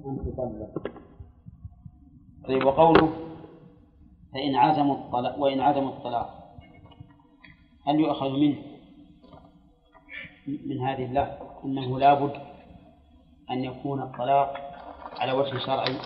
أن تطلق. طيب، وقوله فإن عزموا الطلاق وإن عزموا الطلاق، هل يؤخذ منه من هذه اللفظ أنه لا بد أن يكون الطلاق على وجه شرعي؟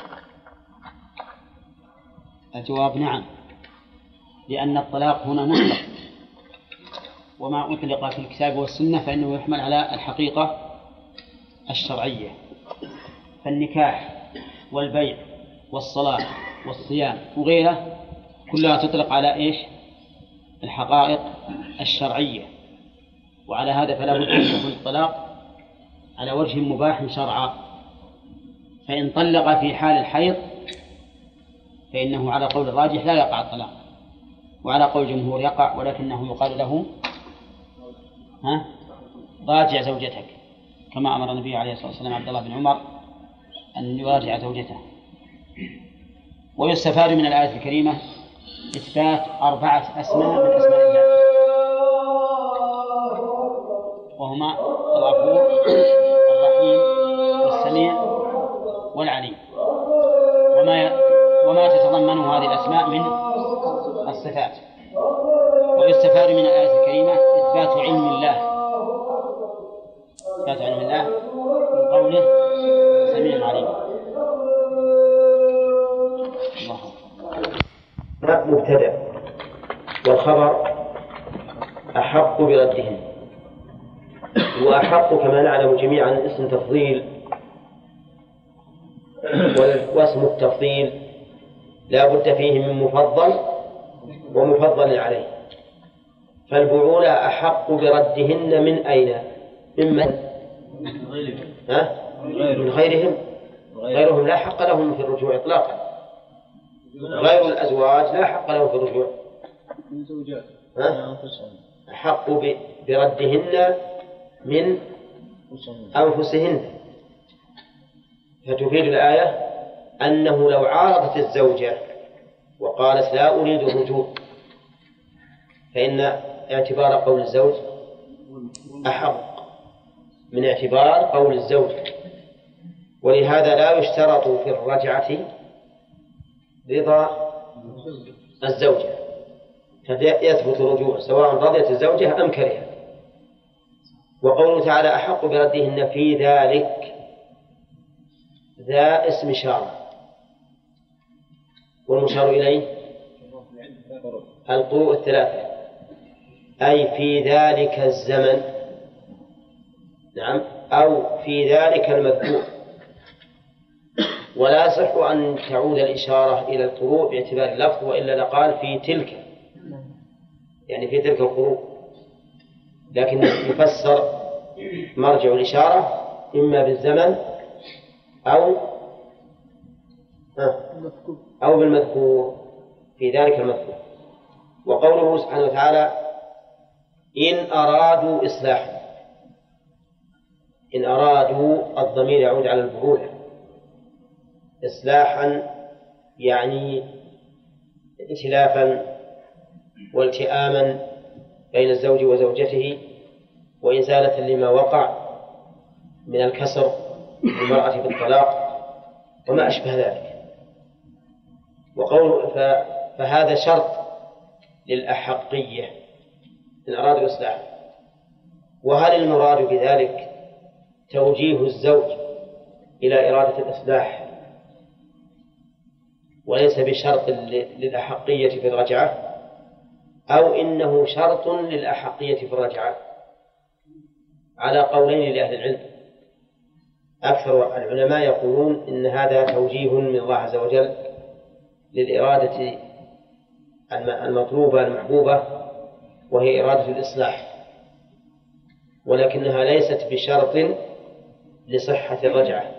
الجواب نعم، لأن الطلاق هنا مطلق، وما أطلق في الكتاب والسنة فإنه يحمل على الحقيقة الشرعية. فالنكاح والبيع والصلاة والصيام وغيره كلها تطلق على إيش؟ الحقائق الشرعية. وعلى هذا فلا بد أن يكون الطلاق على وجه مباح شرعا. فإن طلق في حال الحيض فإنه على قول الراجح لا يقع الطلاق، وعلى قول الجمهور يقع، ولكنه يقال له راجع زوجتك، كما أمر النبي عليه الصلاة والسلام عبد الله بن عمر أن يراجع زوجته. ويستفاد من الآية الكريمة إثبات 4 أسماء من أسماء الله، وهما الغفور الرحيم والسميع والعليم، وما تتضمنه هذه الأسماء من الصفات. ويستفاد من الآية الكريمة إثبات علم الله، إثبات علم الله من قوله سميع عليم. مبتدأ، والخبر أحق بردهن. وأحق كما نعلم جميعا اسم تفضيل، واسم التفضيل لا بد فيه من مفضل ومفضل عليه. فالبعولة أحق بردهن من أين؟ من غيرهم. غيرهم لا حق لهم في الرجوع إطلاقا. غير الأزواج لا حق لهم في الرجوع. أحق بردهن من أنفسهن. فتفيد الآية أنه لو عارضت الزوجة وقالت لا أريد الرجوع فإن اعتبار قول الزوج أحق من اعتبار قول الزوج. ولهذا لا يشترط في الرجعة رضا الزوجة، فيثبت الرجوع سواء رضيت الزوجة أم كرهت. وقوله تعالى أحق بردهن في ذلك، ذا اسم إشارة، والمشار إليه القروء 3، أي في ذلك الزمن، نعم، أو في ذلك المذكور. ولا يصح أن تعود الإشارة إلى القروء باعتبار اللفظ، وإلا لقال في تلك، يعني في تلك القروء، لكن يفسر مرجع الإشارة إما بالزمن أو بالمذكور، في ذلك المذكور. وقوله سبحانه وتعالى إن أرادوا إصلاحا، إن أرادوا الضمير يعود على البعولة. إصلاحا يعني ائتلافا والتئاما بين الزوج وزوجته، وإزالة لما وقع من الكسر للمرأة بالطلاق وما أشبه ذلك. وقول فهذا شرط للأحقية إن أرادوا إصلاحا. وهل المراد بذلك توجيه الزوج إلى إرادة الإصلاح وليس بشرط للأحقية في الرجعة، أو إنه شرط للأحقية في الرجعة؟ على قولين لأهل العلم. أكثر العلماء يقولون إن هذا توجيه من الله عز وجل للإرادة المطلوبة المحبوبة، وهي إرادة الإصلاح، ولكنها ليست بشرط لصحة الرجعة،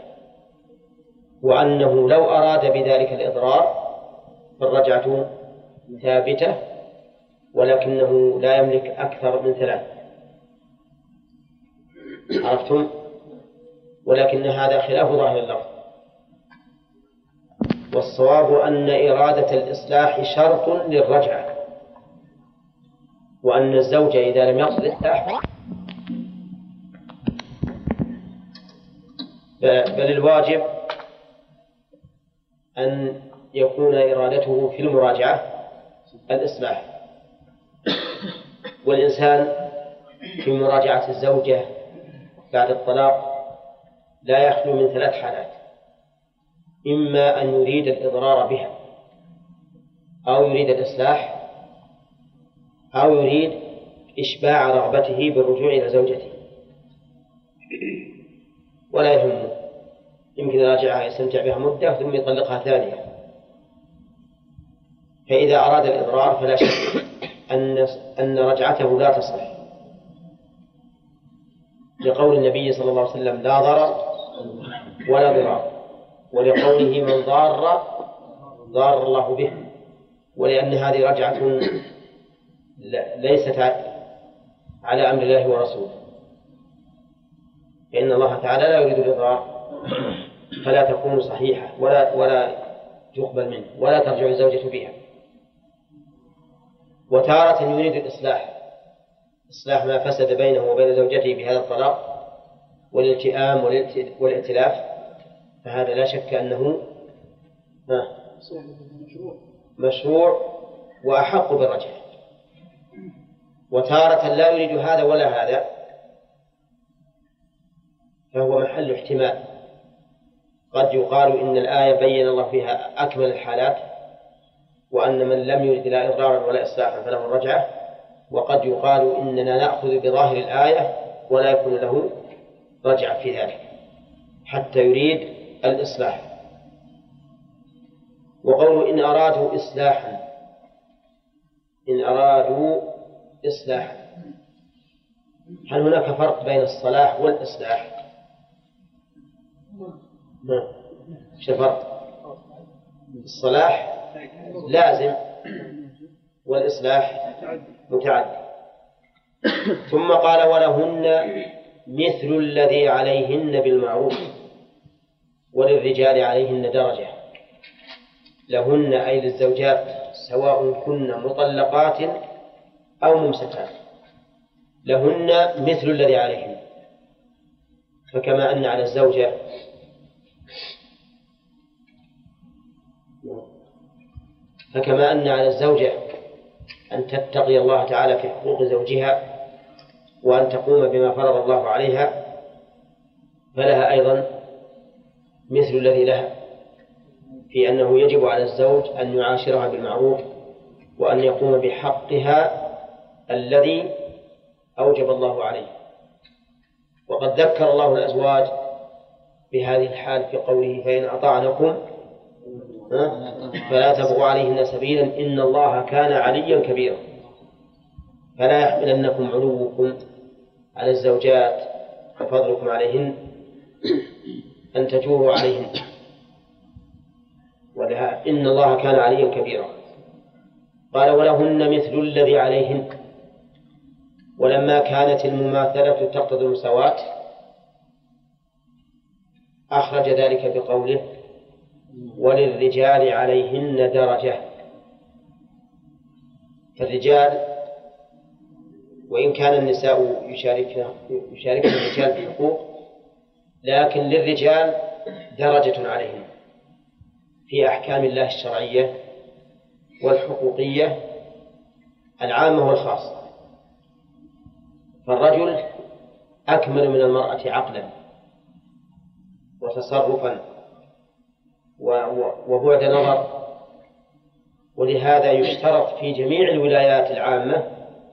وأنه لو أراد بذلك الإضرار فالرجعة ثابتة، ولكنه لا يملك أكثر من 3. عرفتم؟ ولكن هذا خلاف ظاهر اللفظ، والصواب أن إرادة الإصلاح شرط للرجعة، وأن الزوج إذا لم يقصد الإصلاح بل الواجب أن يكون إرادته في المراجعة الإصلاح. والإنسان في مراجعة الزوجة بعد الطلاق لا يخلو من 3 حالات: إما أن يريد الإضرار بها، أو يريد الإصلاح، أو يريد إشباع رغبته بالرجوع إلى زوجته، ولا يهمه، يمكن يراجعها يستمتع بها مدة ثم يطلقها ثانية. فإذا أراد الإضرار فلا شك أن رجعته لا تصح، لقول النبي صلى الله عليه وسلم: لا ضرر ولا ضرار، ولقوله: من ضار الله به، ولأن هذه رجعة ليست على أمر الله ورسوله، فإن الله تعالى لا يريد الإضرار، فلا تكون صحيحة ولا تقبل منه ولا ترجع الزوجة بها. وتارة يريد الإصلاح، إصلاح ما فسد بينه وبين زوجته بهذا الطلاق والالتئام والائتلاف، فهذا لا شك أنه مشروع وأحق بالرجعة. وتارة لا يريد هذا ولا هذا، فهو محل احتمال. قد يقال إن الآية بين الله فيها أكمل الحالات، وأن من لم يرد لا إضرارا ولا إصلاحا فله الرجعة، وقد يقال إننا نأخذ بظاهر الآية ولا يكون له رجعة في ذلك حتى يريد الإصلاح. وقوله إن أرادوا إصلاحا، هل هناك فرق بين الصلاح والإصلاح؟ ايش الفرق؟ الصلاح لازم والإصلاح متعدي. ثم قال: ولهن مثل الذي عليهن بالمعروف وللرجال عليهن درجة. لهن أي للزوجات، سواء كن مطلقات أو ممسكات، لهن مثل الذي عليهن. فكما أن على الزوجة أن تتقي الله تعالى في حقوق زوجها وأن تقوم بما فرض الله عليها، فلها أيضا مثل الذي لها، في أنه يجب على الزوج أن يعاشرها بالمعروف وأن يقوم بحقها الذي أوجب الله عليه. وقد ذكر الله الأزواج بهذه الحال في قوله: فإن أطعنكم فلا تبغوا عليهن سبيلا إن الله كان عليا كبيرا. فلا يحملنكم علوكم على الزوجات وفضلكم عليهن أن تجوروا عليهن، إن الله كان عليا كبيرا. قال: ولهن مثل الذي عليهن. ولما كانت المماثلة تقتضي المساواة أخرج ذلك بقوله: وللرجال عليهن درجة. فالرجال وإن كان النساء يشاركن الرجال في الحقوق، لكن للرجال درجة عليهم في أحكام الله الشرعية والحقوقية العامة والخاصة. فالرجل أكمل من المرأة عقلا وتصرفا وبعد نظر، ولهذا يشترط في جميع الولايات العامة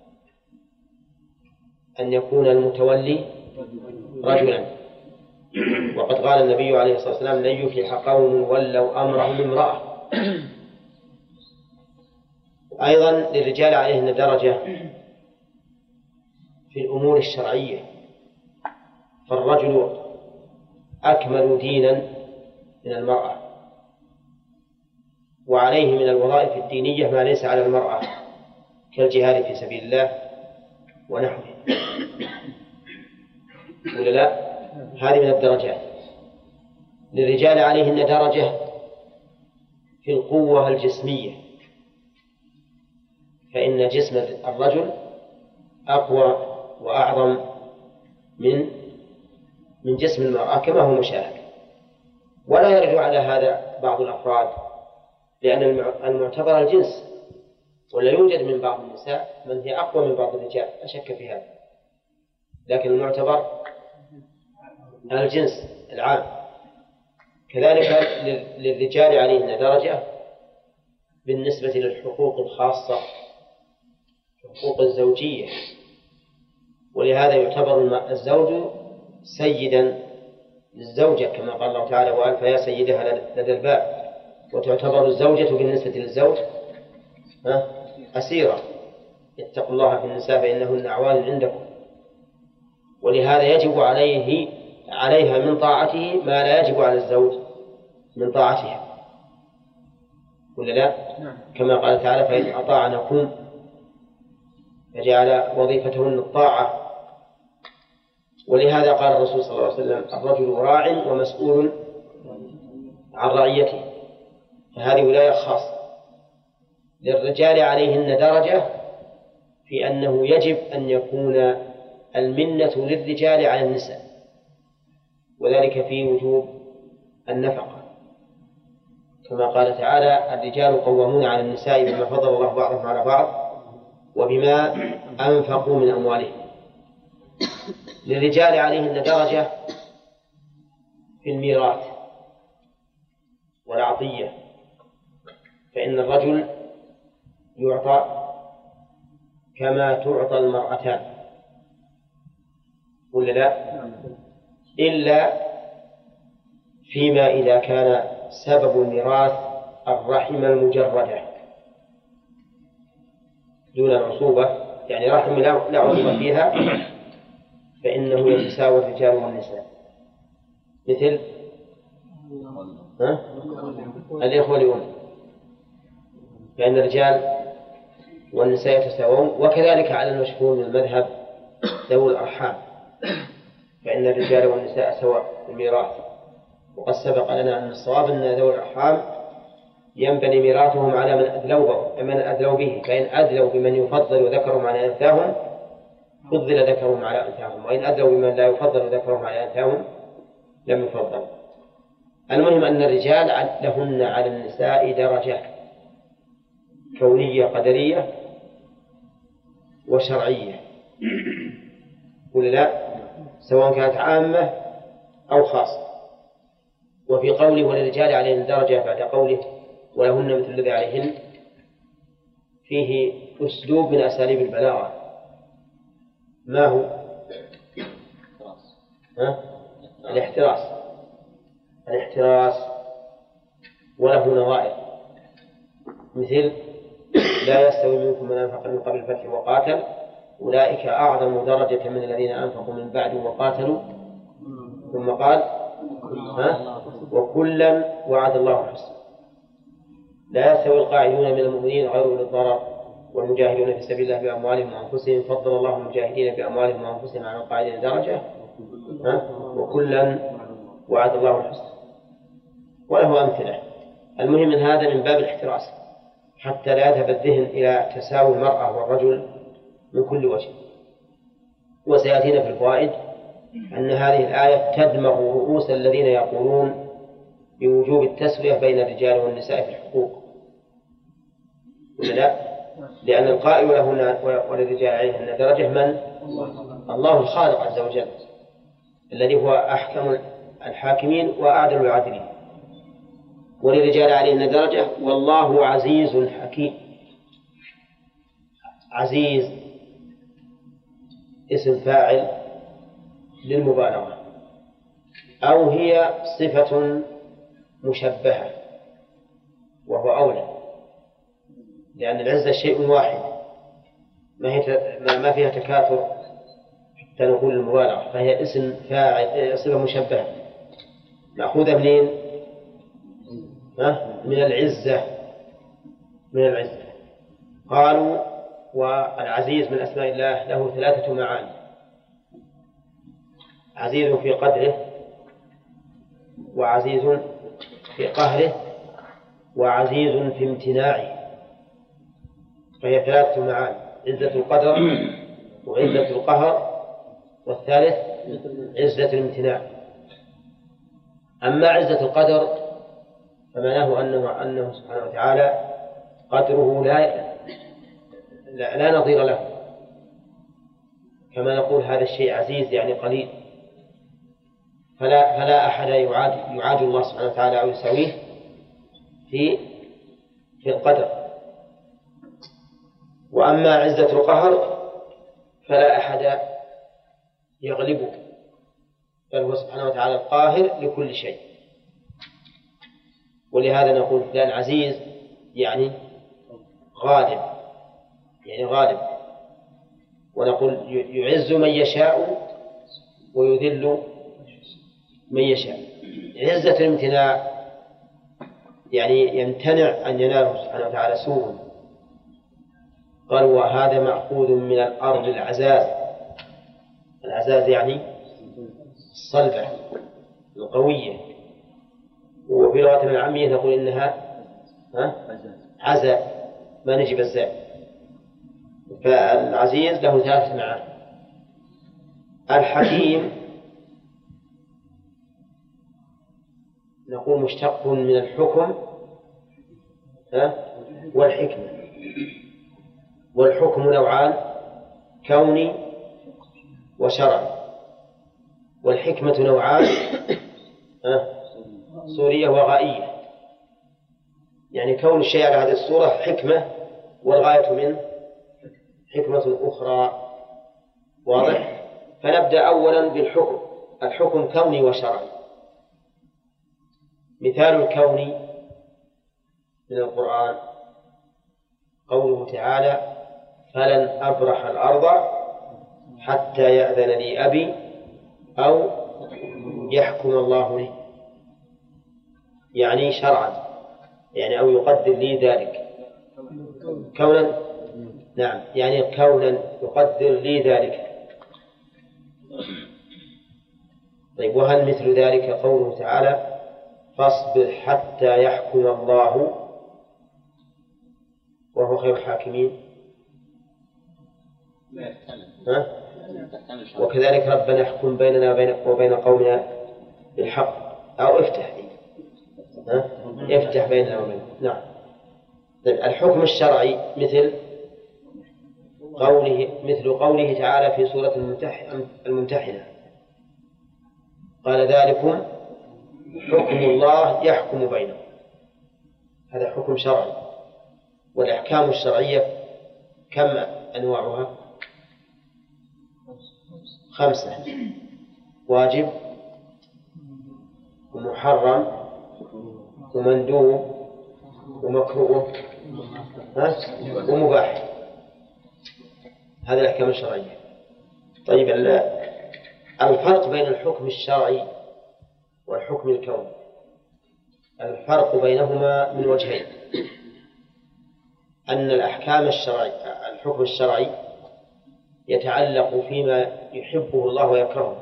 أن يكون المتولي رجلا. وقد قال النبي عليه الصلاة والسلام: لن يفلح قوم ولوا أمرهم امرأة. أيضا للرجال عليهن درجة في الأمور الشرعية، فالرجل أكمل دينا من المرأة، وعليه من الوظائف الدينية ما ليس على المرأة كالجهاد في سبيل الله ونحوه، ولا لا؟ هذه من الدرجات. للرجال عليهن درجة في القوة الجسمية، فإن جسم الرجل أقوى وأعظم من جسم المرأة كما هو مشاهد. ولا يرجع على هذا بعض الأفراد، لأن المعتبر الجنس، ولا يوجد من بعض النساء من هي أقوى من بعض الرجال، لا شك في هذا، لكن المعتبر الجنس العام. كذلك للرجال عليهن درجة بالنسبة للحقوق الخاصة، حقوق الزوجية، ولهذا يعتبر الزوج سيدا للزوجة كما قال الله تعالى: وألف يا سيدها لدى الباب. وتعتبر الزوجة بالنسبة للزوج أسيرة. اتقوا الله في النساء فإنهن أعوان عندكم. ولهذا يجب عليها من طاعته ما لا يجب على الزوج من طاعتها، ولا لا؟ كما قال تعالى: فإن أطاعنكم، فجعل وظيفتهن الطاعة. ولهذا قال الرسول صلى الله عليه وسلم: الرجل راع ومسؤول عن رعيته. فهذه ولاية خاصة. للرجال عليهن درجة في أنه يجب أن يكون المنة للرجال على النساء، وذلك في وجوب النفقة، كما قال تعالى: الرجال قوامون على النساء بما فضل الله بعضهم على بعض وبما أنفقوا من أموالهم. للرجال عليهن درجة في الميراث والعطية، فإن الرجل يعطى كما تعطى المرأتان، ولا لا؟ إلا فيما إذا كان سبب الميراث الرحم المجردة دون العصوبة، يعني رحم لا عصوبة فيها، فإنه يتساوى الرجال والنساء، مثل الإخوة لأم، فإن الرجال والنساء يتساوون. وكذلك على المشهور من المذهب ذوي الأرحام، فإن الرجال والنساء سواء في الميراث. وقد سبق لنا أن الصواب أن ذوي الأرحام ينبني ميراثهم على من أدلوا به، فإن أدلوا بمن يفضل ذكرهم على أنثاهم فضل ذكرهم على أنثاهم، وإن أدلوا بمن لا يفضل ذكرهم على أنثاهم لم يفضل. المهم أن الرجال لهن على النساء درجة كونية قدرية وشرعية، ولا لا؟ سواء كانت عامة أو خاصة. وفي قوله وللرجال عليهن درجة بعد قوله ولهن مثل الذي عليهن فيه أسلوب من أساليب البلاغة. ما هو؟ الاحتراس وله نظائر، مثل لا يستوي منكم من أنفق من قبل الفتح وقاتل أولئك أعظم درجة من الذين أنفقوا من بعد وقاتلوا، ثم قال وكلا وعد الله الحسنى. لا يستوي القاعدون من المؤمنين غير أولي الضرر والمجاهدون في سبيل الله بأموالهم وأنفسهم فضل الله المجاهدين بأموالهم وأنفسهم على القاعدين درجة، وكلا وعد الله الحسنى. وله أمثلة. المهم من هذا من باب الاحتراس حتى لا يذهب الذهن إلى تساوي المرأة والرجل من كل وجه. وسيأتينا في الفوائد أن هذه الآية تدمغ رؤوس الذين يقولون بوجوب التسوية بين الرجال والنساء في الحقوق، ولا لا؟ لأن القائل لهن وللرجال عليهن درجة من؟ الله الخالق عز وجل، الذي هو أحكم الحاكمين وأعدل العادلين. وللرجال عليهن درجة والله عزيز حكيم. عزيز اسم فاعل للمبالغة، أو هي صفة مشبهة وهو أولى، لأن العزة شيء واحد ما فيها تكاثر حتى نقول المبالغة، فهي اسم فاعل صفة مشبهة مأخوذة منين؟ من العزة. قالوا والعزيز من أسماء الله له 3 معاني: عزيز في قدره، وعزيز في قهره، وعزيز في امتناعه. فهي 3 معاني: عزة القدر وعزة القهر والثالث عزة الامتناع. أما عزة القدر فمعناه أنه سبحانه وتعالى قدره لا نظير له، كما نقول هذا الشيء عزيز يعني قليل، فلا أحد يعاد الله سبحانه وتعالى أو يساويه في القدر. وأما عزة القهر فلا أحد يغلبه، بل هو سبحانه وتعالى القاهر لكل شيء. ولهذا نقول فلان عزيز يعني غالب، ونقول يعز من يشاء ويذل من يشاء. عزة الامتناع يعني يمتنع أن يناله سبحانه وتعالى سوء. قال وهذا مأخوذ من الأرض العزاز يعني الصلبة القوية، وفي لغتنا العامية نقول إنها عزاء، ما نجي بالزاء. فالعزيز له 3 معاني. الحكيم نقول مشتق من الحكم والحكمة، والحكم نوعان: كوني وشرعي، والحكمة نوعان: صورية وغائية. يعني كون الشيء على هذه الصورة حكمة، والغاية منه حكمة أخرى. واضح؟ فنبدأ أولا بالحكم. الحكم كوني وشرعي. مثال الكوني من القرآن قوله تعالى: فلن أبرح الأرض حتى يأذن لي أبي أو يحكم الله لي، يعني شرعا، يعني أو يقدر لي ذلك كونا. نعم، يعني كونا يقدر لي ذلك. طيب، وهل مثل ذلك قوله تعالى: فاصبر حتى يحكم الله وهو خير الحاكمين؟ وكذلك ربنا احكم بيننا وبين قومنا بالحق، أو افتح بيننا وبينهم. نعم. طيب، الحكم الشرعي مثل قوله تعالى في سورة الممتحنة: قال ذلكم حكم الله يحكم بينكم. هذا حكم شرعي. والأحكام الشرعية كم أنواعها؟ 5: واجب، ومحرم، ومندوب، ومكروه، ومباح. هذه الأحكام الشرعية. طيب، الفرق بين الحكم الشرعي والحكم الكوني، الفرق بينهما من وجهين: أن الحكم الشرعي يتعلق فيما يحبه الله ويكرهه،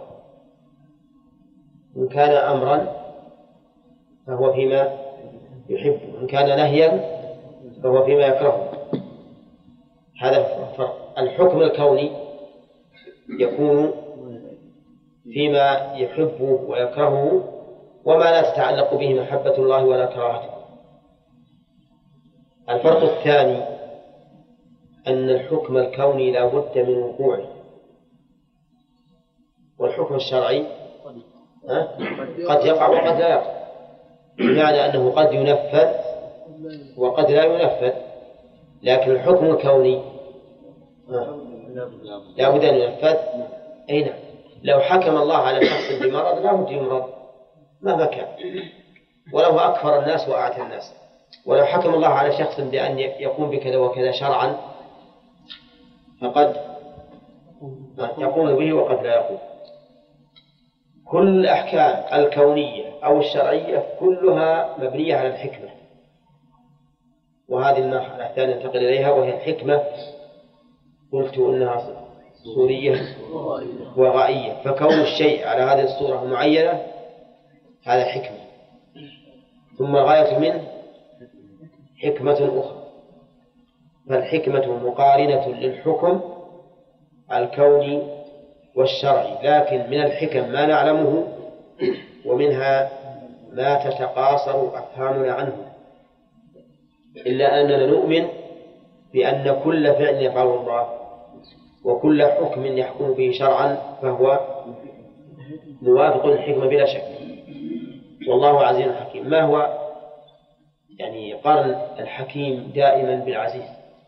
إن كان أمرا فهو فيما يحبه، إن كان نهيا فهو فيما يكرهه. هذا الفرق. الحكم الكوني يكون فيما يحبه ويكرهه، وما لا تتعلق به محبة الله ولا كراهته. الفرق الثاني أن الحكم الكوني لا بد من وقوعه، والحكم الشرعي قد يقع وقد لا يقع، بمعنى أنه قد ينفذ وقد لا ينفذ. لكن الحكم الكوني لا بد أن ينفذ. أين لو حكم الله على شخص بمرض لا بد يمرض مهما كان، ولو أكثر الناس وأعتى الناس. ولو حكم الله على شخص بأن يقوم بكذا وكذا شرعا فقد يقوم به وقد لا يقوم. كل الأحكام الكونية أو الشرعية كلها مبنية على الحكمة، وهذه المرحلة الثانية ننتقل إليها، وهي الحكمة. قلت إنها صورية وغائية، فكون الشيء على هذه الصورة المعينة هذا حكمة، ثم الغاية منه حكمة أخرى. فالحكمة مقارنة للحكم الكوني والشرعي، لكن من الحكم ما نعلمه، ومنها ما تتقاصر أفهامنا عنه، إلا أننا نؤمن بأن كل فعل يفعله الله وكل حكم يحكم به شرعا فهو موافق للحكمة بلا شك، والله عزيز حكيم. ما هو يعني قارن الحكيم دائما بالعزيز؟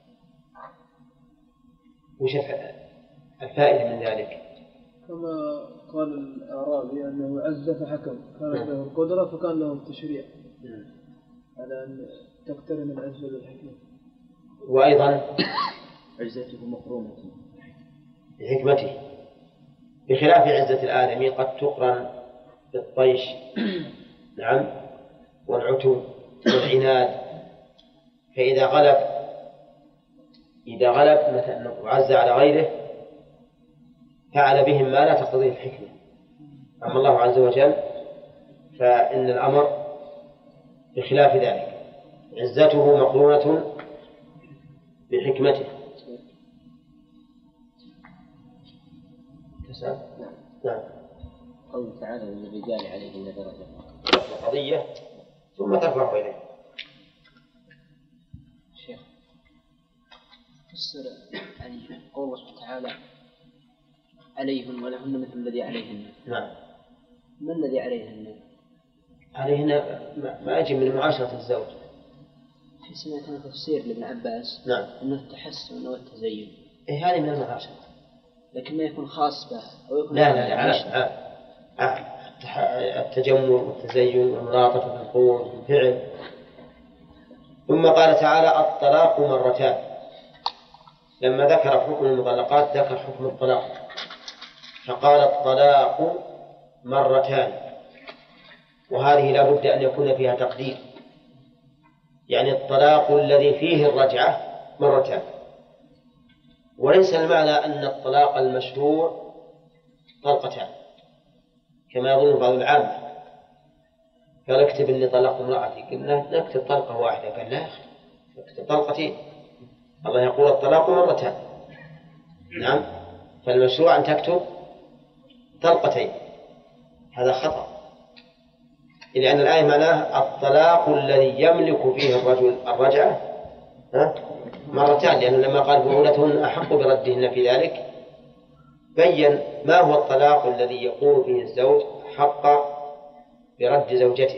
وش الفائدة من ذلك؟ كما قال الأعرابي أنه عز فحكم، كانت له القدرة فكان له التشريع على أن تقترن العزة بالحكمة. وأيضا عزته مقرونة بحكمته، بخلاف عزة الآدمي قد تقرن بالطيش نعم والعتو والعناد. فإذا غلب مثلا وعز على غيره فعل بهم ما لا تقتضيه الحكمة. أما الله عز وجل فإن الأمر بخلاف ذلك، عزته مقرونة بحكمته. نعم. قوله تعالى للرجال عليهن درجة، قضية ثم ترفع إليه. شيخ فسر يعني قوله تعالى عليهن ولهن مثل الذي عليهن. نعم. ما الذي عليهن؟ عليهن ما يجب من معاشرة الزوج. في سمعت تفسير لابن عباس نعم أنه التحسن والتزين. إيه هذه من المعاشرة، لكن ما يكون خاص به أو يكون لا التجمل والتزين والملاطفة بالقول بالفعل. ثم قال تعالى الطلاق مرتان، لما ذكر حكم المطلقات ذكر حكم الطلاق فقال الطلاق مرتان، وهذه لا بد أن يكون فيها تقدير، يعني الطلاق الذي فيه الرجعة مرتان، وليس المعنى أن الطلاق المشروع طلقتان كما يظن بعض العامة، قال اكتب إني طلقت امرأتي، قلنا نكتب طلقة واحدة، قال لا نكتب طلقتين، الله يقول الطلاق مرتان. نعم، فالمشروع أن تكتب طلقتين، هذا خطأ، لأن الآية معناها الطلاق الذي يملك فيه الرجل الرجعة مرتان، لأنه لما قال بؤولتهن أحق بردهن في ذلك بين ما هو الطلاق الذي يقول فيه الزوج حق برد زوجته،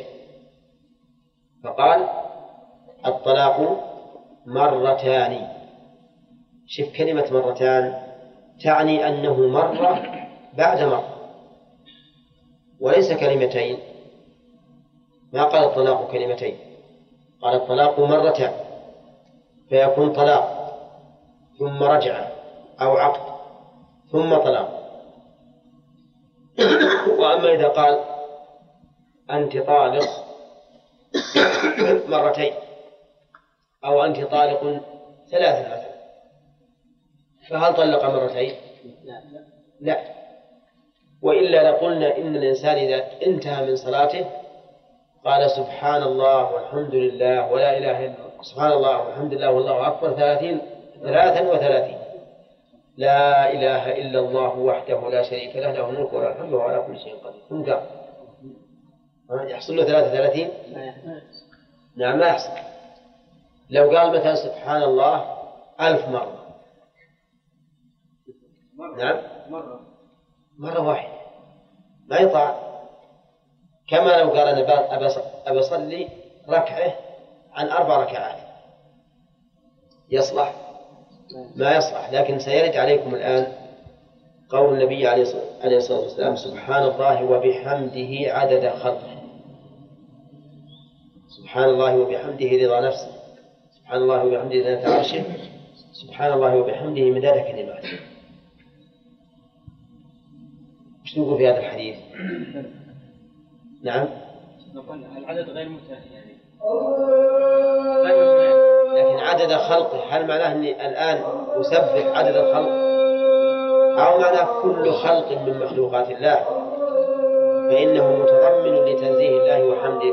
فقال الطلاق مرتان. شوف كلمة مرتان تعني أنه مرة بعد مرة وليس كلمتين، ما قال الطلاق كلمتين، قال الطلاق مرتان، فيكون طلاق ثم رجعة أو عقد ثم طلاق. وأما إذا قال أنت طالق مرتين أو أنت طالق ثلاثا مثلا، فهل طلق مرتين؟ لا. وإلا لقلنا إن الإنسان إذا انتهى من صلاته قال سبحان الله والحمد لله ولا إله إلا الله، سبحان الله والحمد لله والله أكبر 33 لا إله إلا الله وحده لا شريك له له الملك وله الحمد وهو على كل شيء قدير، ثم قال يحصل له 33؟ نعم ما يحصل. لو قال مثلا سبحان الله 1000 مرة نعم مرة واحدة ما يطاع، كما لو قال أنا أبى أصلي ركعة عن 4 ركعات يصلح؟ ما يصلح. لكن سيرد عليكم الآن قول النبي عليه الصلاة والسلام سبحان الله وبحمده عدد خلقه، سبحان الله وبحمده رضا نفسه، سبحان الله وبحمده زنة عرشه، سبحان الله وبحمده مداد كلماته. وش نقول في هذا الحديث؟ نعم العدد غير متاح يعني، لكن عدد خلقه هل معناه أني الآن أسبح عدد الخلق أو معناه كل خلق من مخلوقات الله، فإنه متضمن لتنزيه الله وحمده.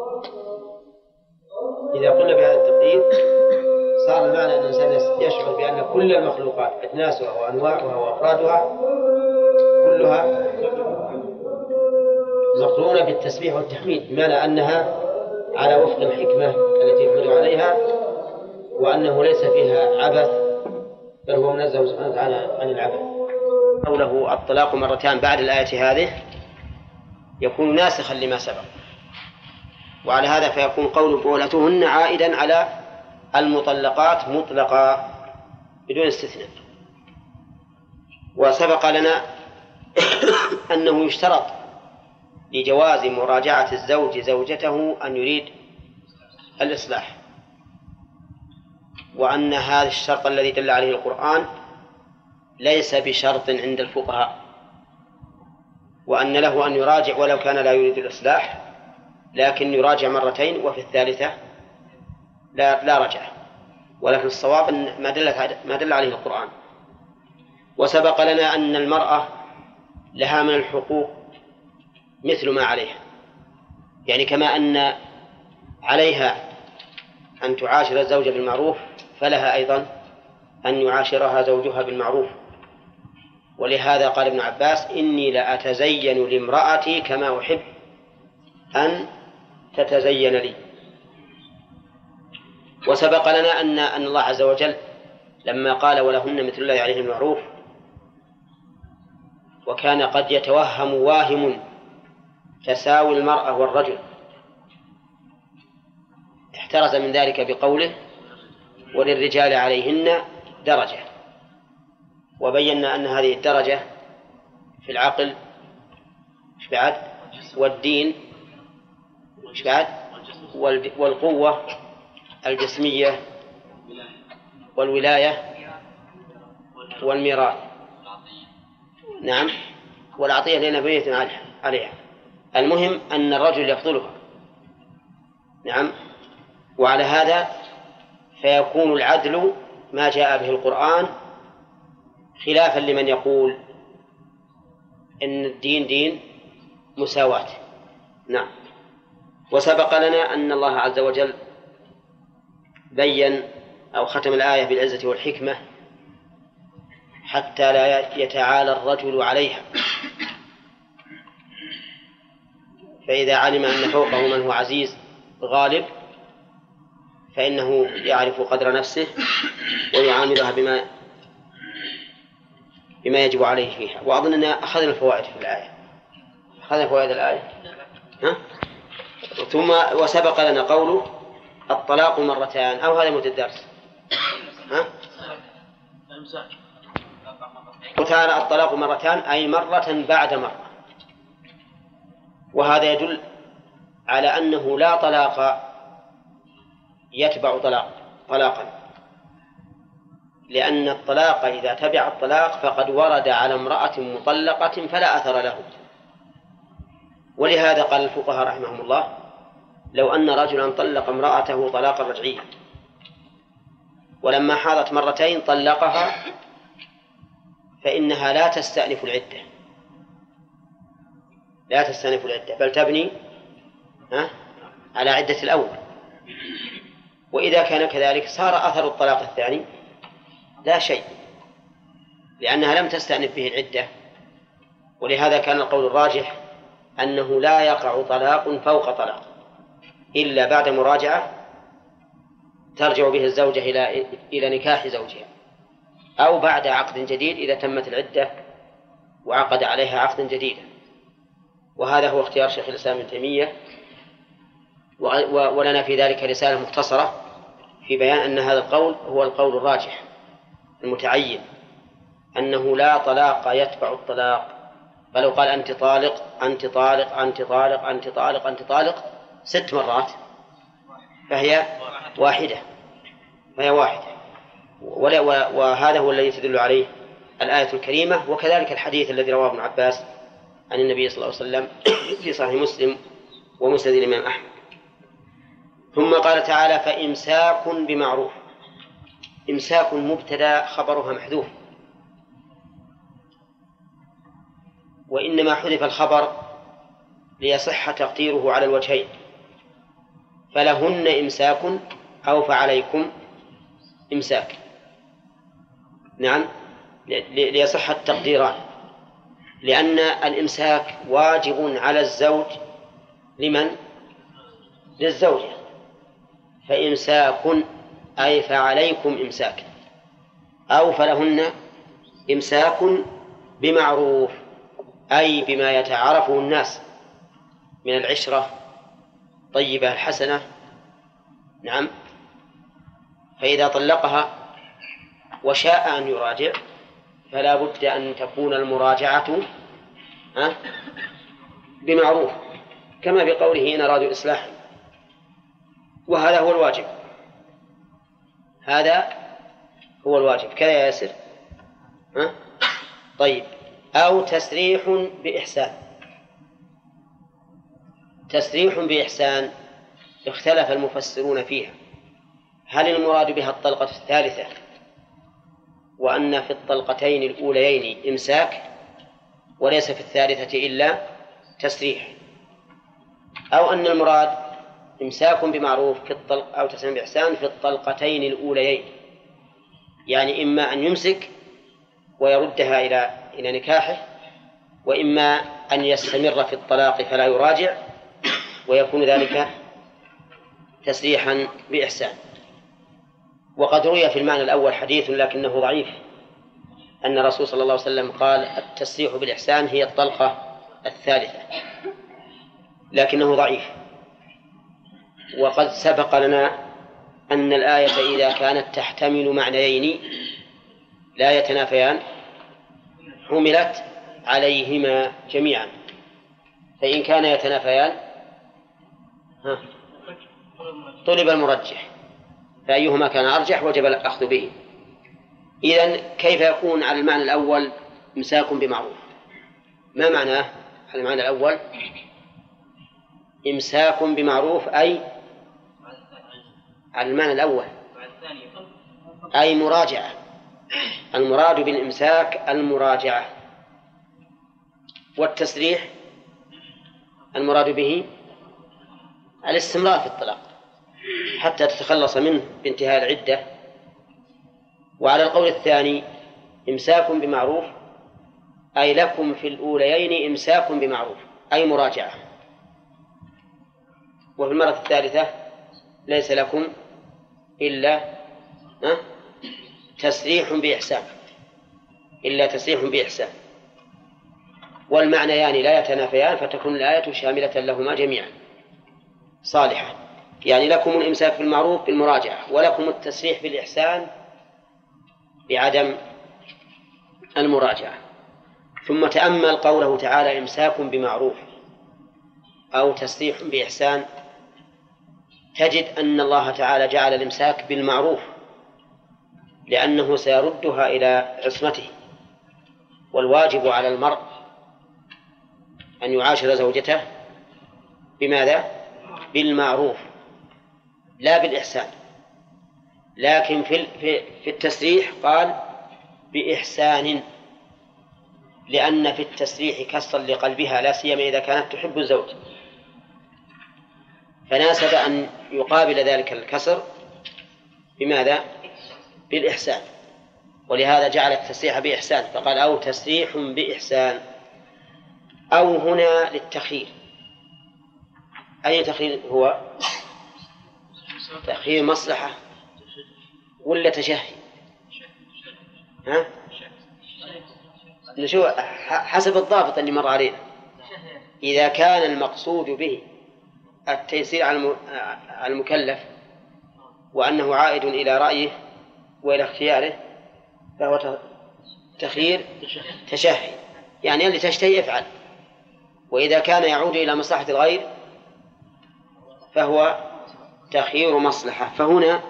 إذا قلنا بهذا التقدير صار المعنى أن الإنسان يشعر بأن كل المخلوقات أجناسها وأنواعها وأفرادها كلها مقرونة بالتسبيح والتحميد، بمعنى أنها على وفق الحكمة التي يحمد عليها، وأنه ليس فيها عبث، بل هو منزه سبحانه وتعالى عن العبث. قوله الطلاق مرتان بعد الآية هذه يكون ناسخا لما سبق، وعلى هذا فيكون قول بولتهن عائدا على المطلقات مطلقا بدون استثناء. وسبق لنا أنه يشترط لجواز مراجعة الزوج زوجته أن يريد الإصلاح، وأن هذا الشرط الذي دل عليه القرآن ليس بشرط عند الفقهاء، وأن له أن يراجع ولو كان لا يريد الإصلاح، لكن يراجع مرتين وفي الثالثة لا رجع، ولكن الصواب ما دل عليه القرآن. وسبق لنا أن المرأة لها من الحقوق مثل ما عليها، يعني كما أن عليها أن تعاشر الزوج بالمعروف فلها أيضا أن يعاشرها زوجها بالمعروف. ولهذا قال ابن عباس: إني لأتزين لامرأتي كما أحب أن تتزين لي. وسبق لنا أن الله عز وجل لما قال ولهن مثل الله عليهم بالمعروف، وكان قد يتوهم واهم تساوي المرأة والرجل، احترز من ذلك بقوله: وللرجال عليهن درجة. وبينا أن هذه الدرجة في العقل بعد، والدين بعد، والقوة الجسمية، والولاية، والميراث، نعم، والعطية لنبية عليها. المهم أن الرجل يفضلها، نعم. وعلى هذا فيكون العدل ما جاء به القرآن، خلافا لمن يقول إن الدين دين مساواة، نعم. وسبق لنا أن الله عز وجل بين أو ختم الآية بالعزة والحكمة حتى لا يتعالى الرجل عليها، فإذا علم أن فوقه من هو عزيز غالب فإنه يعرف قدر نفسه ويعاملها بما يجب عليه فيها. وأظننا أخذنا الفوائد في الآية، أخذنا فوائد الآية، ها؟ ثم وسبق لنا قوله الطلاق مرتان، أو هذا الدرس، ها؟ وتعالى الطلاق مرتان أي مرة بعد مرة، وهذا يدل على أنه لا طلاق يتبع طلاقا، لأن الطلاق إذا تبع الطلاق فقد ورد على امرأة مطلقة فلا أثر له. ولهذا قال الفقهاء رحمهم الله: لو أن رجلا طلق امرأته طلاقا رجعيا ولما حاضت مرتين طلقها فإنها لا تستأنف العدة، بل تبني على عدة الأول. وإذا كان كذلك صار أثر الطلاق الثاني لا شيء، لأنها لم تستأنف به العدة. ولهذا كان القول الراجح أنه لا يقع طلاق فوق طلاق إلا بعد مراجعة ترجع به الزوجة إلى نكاح زوجها، أو بعد عقد جديد إذا تمت العدة وعقد عليها عقدا جديدا. وهذا هو اختيار شيخ الإسلام ابن تيمية، ولنا في ذلك رسالة مختصرة في بيان أن هذا القول هو القول الراجح المتعين، أنه لا طلاق يتبع الطلاق. فلو قال أنت طالق أنت طالق أنت طالق أنت طالق أنت طالق 6 مرات فهي واحدة، وهذا هو الذي تدل عليه الآية الكريمة، وكذلك الحديث الذي رواه ابن عباس عن النبي صلى الله عليه وسلم في صحيح مسلم ومسند الإمام أحمد. ثم قال تعالى: فإمساك بمعروف. إمساك مبتدأ خبرها محذوف، وإنما حذف الخبر ليصح تقديره على الوجهين: فلهن إمساك أو فعليكم إمساك، نعم، ليصح التقديران. لأن الإمساك واجب على الزوج لمن؟ للزوجة. فإمساك أي فعليكم إمساك، أو فلهن إمساك بمعروف، أي بما يتعارفه الناس من العشرة طيبة الحسنة. نعم. فإذا طلقها وشاء أن يراجع فلا بد أن تكون المراجعة بمعروف، كما بقوله إن أرادوا إصلاحا، وهذا هو الواجب. هذا هو الواجب كذا يا ياسر. طيب. أو تسريح بإحسان. تسريح بإحسان اختلف المفسرون فيها، هل المراد بها الطلقة الثالثة وأن في الطلقتين الأوليين إمساك وليس في الثالثة إلا تسريح، أو أن المراد إمساك بمعروف في الطلق أو تسريح بإحسان في الطلقتين الأوليين، يعني إما أن يمسك ويردها إلى نكاحه، وإما أن يستمر في الطلاق فلا يراجع ويكون ذلك تسريحا بإحسان. وقد روي في المعنى الأول حديث لكنه ضعيف، أن الرسول صلى الله عليه وسلم قال التسريح بالإحسان هي الطلقة الثالثة، لكنه ضعيف. وقد سبق لنا أن الآية إذا كانت تحتمل معنيين لا يتنافيان حملت عليهما جميعا، فإن كان يتنافيان طلب المرجح، فأيهما كان أرجح وجب الأخذ به. إذن كيف يكون على المعنى الأول إمساك بمعروف؟ ما معناه على المعنى الأول إمساك بمعروف؟ أي على المعنى الأول أي مراجعة. المراد بالإمساك المراجعة، والتسريح المراد به الاستمرار في الطلاق حتى تتخلص منه بانتهاء العدة. وعلى القول الثاني إمساك بمعروف أي لكم في الأوليين إمساك بمعروف أي مراجعة، وفي المرة الثالثة ليس لكم إلا تسريح بإحسان، إلا تسريح بإحسان. والمعنيان لا يتنافيان، فتكون الآية شاملة لهما جميعا صالحة، يعني لكم الإمساك بالمعروف بالمراجعة، ولكم التسريح بالإحسان بعدم المراجعة. ثم تأمل قوله تعالى إمساك بمعروف أو تسريح بإحسان، تجد أن الله تعالى جعل الإمساك بالمعروف لأنه سيردها إلى عصمته، والواجب على المرء أن يعاشر زوجته بماذا؟ بالمعروف لا بالإحسان. لكن في التسريح قال بإحسان، لأن في التسريح كسرا لقلبها لا سيما إذا كانت تحب الزوج، فناسب أن يقابل ذلك الكسر بماذا؟ بالإحسان. ولهذا جعل التسريح بإحسان فقال أو تسريح بإحسان. أو هنا للتخيير. أي تخيير هو؟ تخيير مصلحة ولا تشهي؟ نشوف حسب الضابط اللي مر علينا. إذا كان المقصود به التيسير على المكلف وأنه عائد إلى رأيه وإلى اختياره فهو تخيير تشهي، يعني اللي تشتهي افعل. وإذا كان يعود إلى مصلحة الغير فهو تخيير مصلحة. فهنا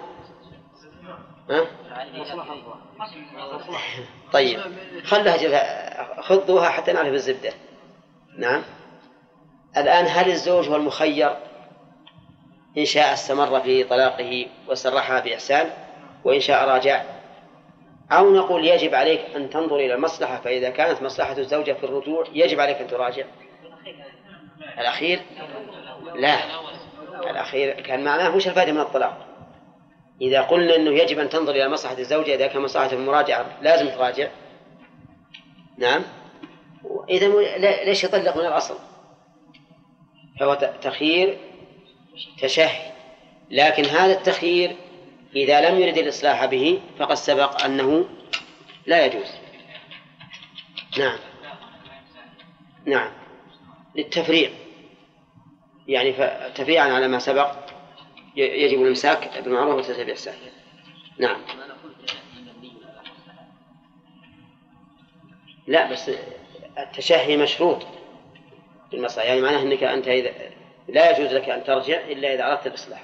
طيب خذوها حتى نعرف الزبدة. نعم. الآن هل الزوج هو المخير إن شاء استمر في طلاقه وسرحها بإحسان وإن شاء راجع، أو نقول يجب عليك أن تنظر إلى المصلحة، فإذا كانت مصلحة الزوجة في الرجوع يجب عليك أن تراجع؟ الأخير لا، الأخير كان معناه وش الفائدة من الطلاق؟ إذا قلنا أنه يجب أن تنظر إلى مصلحة الزوجة، إذا كان مصلحة المراجعة لازم تراجع. نعم. إذا ليش يطلق من الأصل؟ فهو تخيير تشهي، لكن هذا التخيير إذا لم يرد الإصلاح به فقد سبق أنه لا يجوز. نعم للتفريع، يعني تفريعا على ما سبق يجب الإمساك بالمعروف والتسهيل بالإحسان. نعم. لا بس التشهي مشروط بالمصلحة، يعني معناه أنك أنت إذا لا يجوز لك أن ترجع إلا إذا أردت الإصلاح.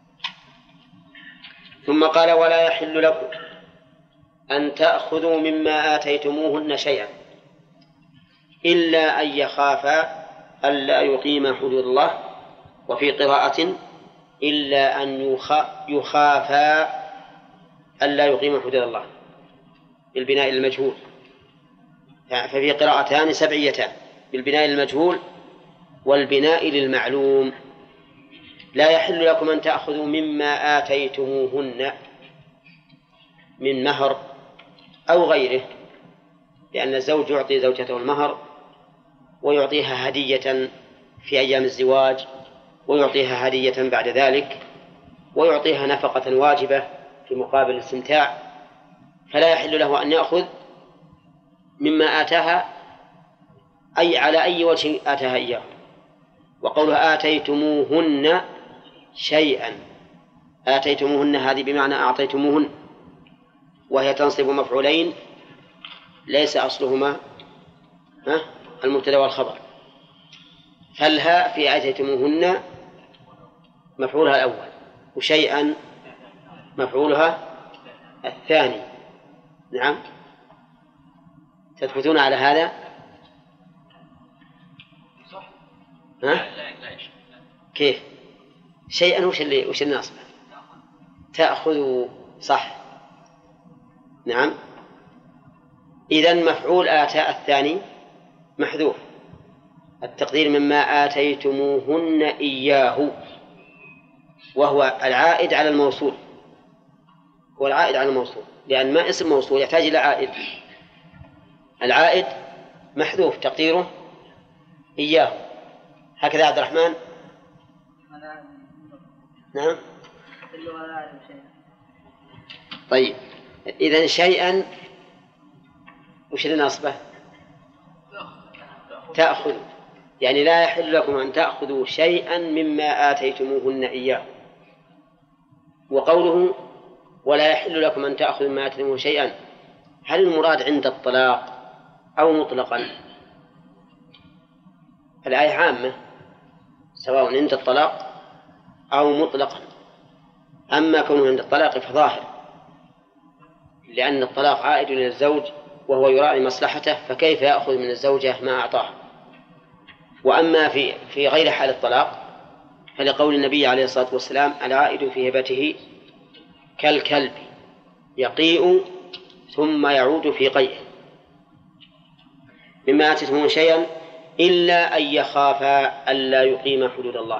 ثم قال ولا يحل لكم أن تأخذوا مما آتيتموهن شيئا إلا أن يخافا ألا يقيما حدود الله، وفي قراءة إلا أن يخافا ألا يقيما حدود الله بالبناء المجهول، ففي قراءتان سبعيتان بالبناء المجهول والبناء للمعلوم. لا يحل لكم أن تأخذوا مما آتيتموهن من مهر أو غيره، لأن الزوج يعطي زوجته المهر ويعطيها هدية في أيام الزواج، ويعطيها هدية بعد ذلك، ويعطيها نفقة واجبة في مقابل الاستمتاع، فلا يحل له أن يأخذ مما آتاها أي على أي وجه آتاها إياه. وقولها آتيتموهن شيئا، آتيتموهن هذه بمعنى أعطيتموهن، وهي تنصب مفعولين ليس أصلهما المبتدأ والخبر، فالهاء في آتيتموهن مفعولها الأول، وشيئا مفعولها الثاني. نعم، تثبتون على هذا؟ كيف؟ شيئا وش الناصب؟ تأخذوا، صح. نعم، إذن مفعول آتاء الثاني محذوف، التقدير مما آتيتموهن إياه، وهو العائد على الموصول، هو العائد على الموصول، لأن ما اسم موصول يحتاج إلى عائد. العائد محذوف تقديره إياه، هكذا عبد الرحمن. نعم. طيب، إذن شيئا وش الناصبة؟ تأخذ، يعني لا يحل لكم أن تأخذوا شيئا مما آتيتموهن إياه. وقوله ولا يحل لكم أن تأخذوا مما آتيتموهن شيئا، هل المراد عند الطلاق أو مطلقا؟ الآية عامة سواء عند الطلاق أو مطلقا، أما كونه عند الطلاق فظاهر، لأن الطلاق عائد إلى الزوج وهو يراعي مصلحته، فكيف يأخذ من الزوجة ما أعطاه؟ وأما في غير حال الطلاق فلقول النبي عليه الصلاة والسلام العائد في هبته كالكلب يقيء ثم يعود في قيئه. مما آتيتموهن شيئا إلا أن يخافا ألا يقيم حدود الله.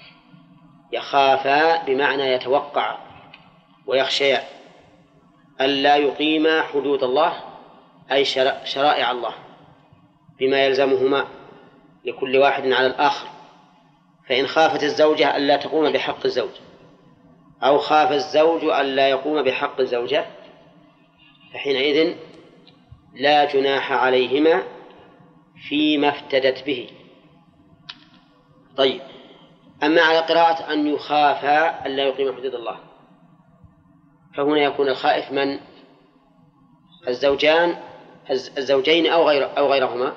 يخافا بمعنى يتوقع ويخشى ألا يقيم حدود الله، أي شرائع الله بما يلزمهما لكل واحد على الآخر. فإن خافت الزوجة ألا تقوم بحق الزوج، أو خاف الزوج ألا يقوم بحق الزوجة، فحينئذ لا جناح عليهما فيما افتدت به. طيب، أما على قراءة أن يخافا ألا يقيم حدود الله، فهنا يكون الخائف من؟ الزوجين أو غيرهما.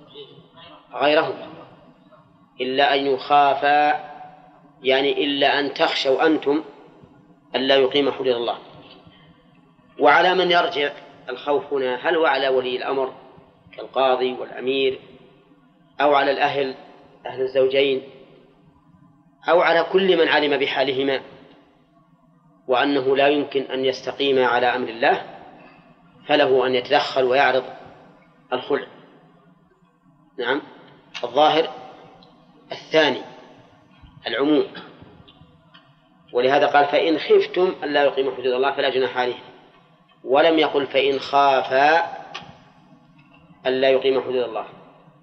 إلا أن يخافا يعني إلا أن تخشوا أنتم ألا يقيم حدود الله. وعلى من يرجع الخوف هنا؟ هل هو على ولي الأمر كالقاضي والأمير، أو على أهل الزوجين، أو على كل من علم بحالهما وأنه لا يمكن أن يستقيم على أمر الله، فله أن يتدخل ويعرض الخلع. نعم، الظاهر الثاني العموم، ولهذا قال فإن خفتم ألا يقيموا حدود الله فلا جناح عليهم، ولم يقل فإن خافا ألا يقيموا حدود الله،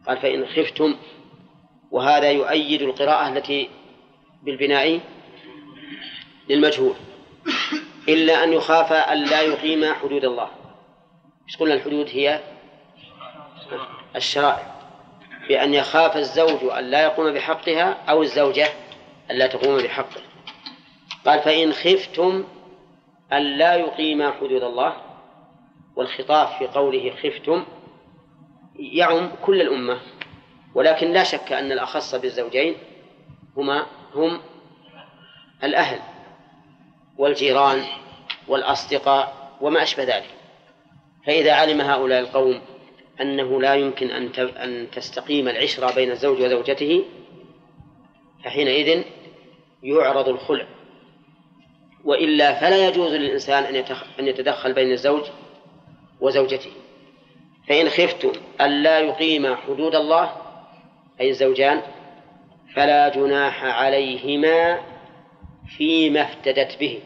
قال فإن خفتم، وهذا يؤيد القراءة التي بالبناء للمجهول، إلا أن يخاف أن لا يقيم حدود الله. إيش قلنا الحدود؟ هي الشرائع، بأن يخاف الزوج أن لا يقوم بحقها أو الزوجة أن لا تقوم بحقه. قال فإن خفتم أن لا يقيم حدود الله، والخطاب في قوله خفتم يعم كل الأمة، ولكن لا شك أن الأخص بالزوجين هم الأهل والجيران والأصدقاء وما أشبه ذلك. فإذا علم هؤلاء القوم أنه لا يمكن أن تستقيم العشرة بين الزوج وزوجته، فحينئذ يعرض الخلع، وإلا فلا يجوز للإنسان أن يتدخل بين الزوج وزوجته. فإن خفتم ألا يقيم حدود الله أي الزوجان فلا جناح عليهما فيما افتدت به.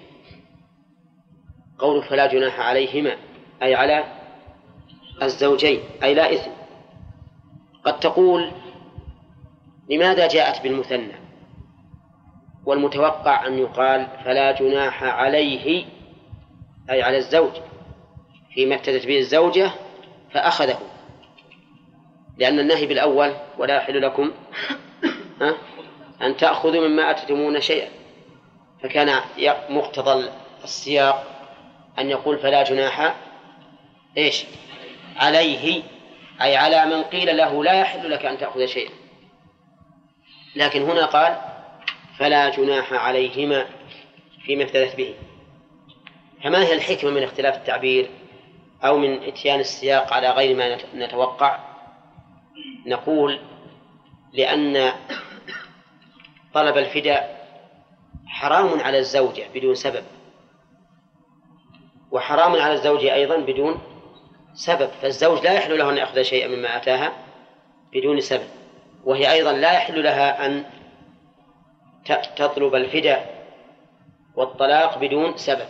قوله فلا جناح عليهما أي على الزوجين، أي لا إثم. قد تقول لماذا جاءت بالمثنى؟ والمتوقع أن يقال فلا جناح عليه أي على الزوج فيما افتدت به الزوجة فأخذه، لأن النهي بالأول ولا يحل لكم أن تأخذوا مما آتيتموهن شيئا، فكان مقتضى السياق أن يقول فلا جناح إيش عليه أي على من قيل له لا يحل لك أن تأخذ شيئا. لكن هنا قال فلا جناح عليهما فيما افتدت به. فما هي الحكمة من اختلاف التعبير أو من إتيان السياق على غير ما نتوقع؟ نقول لأن طلب الفداء حرام على الزوجة بدون سبب، وحرام على الزوج أيضا بدون سبب، فالزوج لا يحل له أن يأخذ شيئا مما أتاها بدون سبب، وهي أيضا لا يحل لها أن تطلب الفداء والطلاق بدون سبب.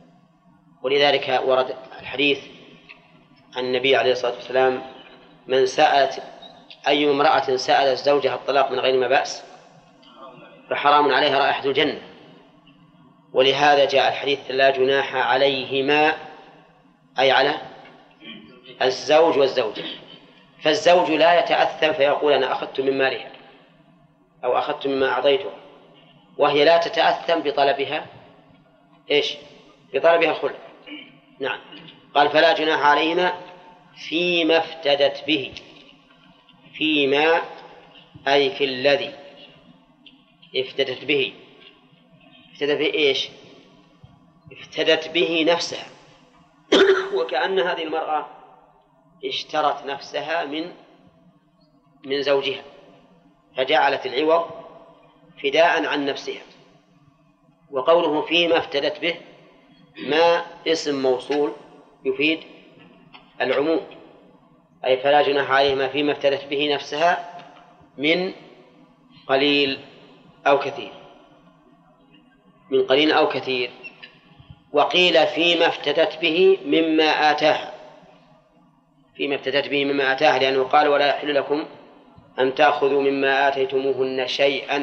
ولذلك ورد الحديث عن النبي عليه الصلاة والسلام من سألت أي امرأة سألت زوجها الطلاق من غير ما بأس فحرام عليها رائحة الجنة. ولهذا جاء الحديث لا جناح عليهما أي على الزوج والزوجة، فالزوج لا يتأثم فيقول أنا أخذت من مالها أو أخذت مما أعطيته، وهي لا تتأثم بطلبها إيش؟ بطلبها الخلع. نعم. قال فلا جناح عليهما فيما افتدت به. فيما أي في الذي افتدت به. افتدت به إيش؟ افتدت به نفسها وكأن هذه المرأة اشترت نفسها من زوجها فجعلت العوض فداء عن نفسها. وقوله فيما افتدت به ما اسم موصول يفيد العموم، أي فلا جناح عليهما فيما افتدت به نفسها من قليل أو كثير، من قليل أو كثير. وقيل فيما افتدت به مما آتاها، فيما افتدت به مما آتاها، لأنه قال ولا يحل لكم أن تأخذوا مما آتيتموهن شيئا.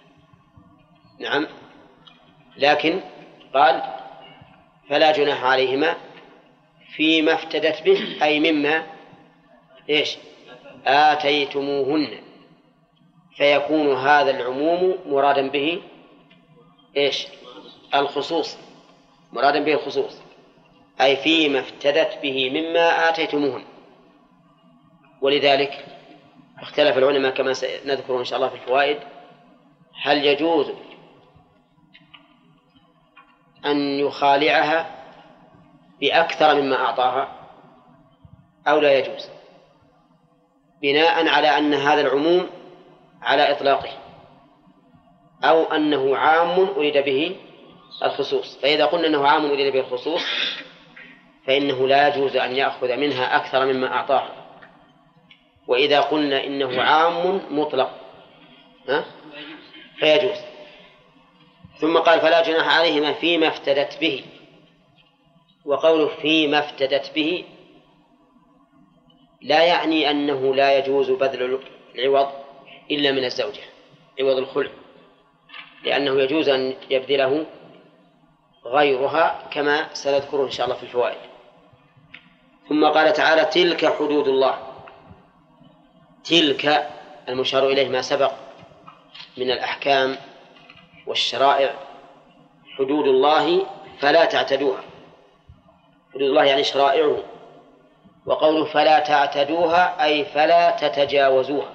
نعم. لكن قال فلا جناح عليهما فيما افتدت به أي مما إيش آتيتموهن، فيكون هذا العموم مرادا به إيش الخصوص، مرادا به الخصوص، أي فيما افتدت به مما آتيتموهن. ولذلك اختلف العلماء كما سنذكر إن شاء الله في الفوائد هل يجوز أن يخالعها بأكثر مما أعطاها أو لا يجوز، بناء على أن هذا العموم على إطلاقه أو أنه عام أريد به الخصوص. فإذا قلنا أنه عام أريد به الخصوص فإنه لا يجوز أن يأخذ منها أكثر مما أعطاها، وإذا قلنا إنه عام مطلق فيجوز. ثم قال فلا جناح عليهما فيما افتدت به. وقوله فيما افتدت به لا يعني أنه لا يجوز بذل العوض إلا من الزوجة، عوض الخلع، لأنه يجوز أن يبذله غيرها كما سنذكره إن شاء الله في الفوائد. ثم قال تعالى: تلك حدود الله. تلك المشار إليه ما سبق من الأحكام والشرائع، حدود الله فلا تعتدوها. حدود الله يعني شرائعه، وقوله فلا تعتدوها أي فلا تتجاوزوها.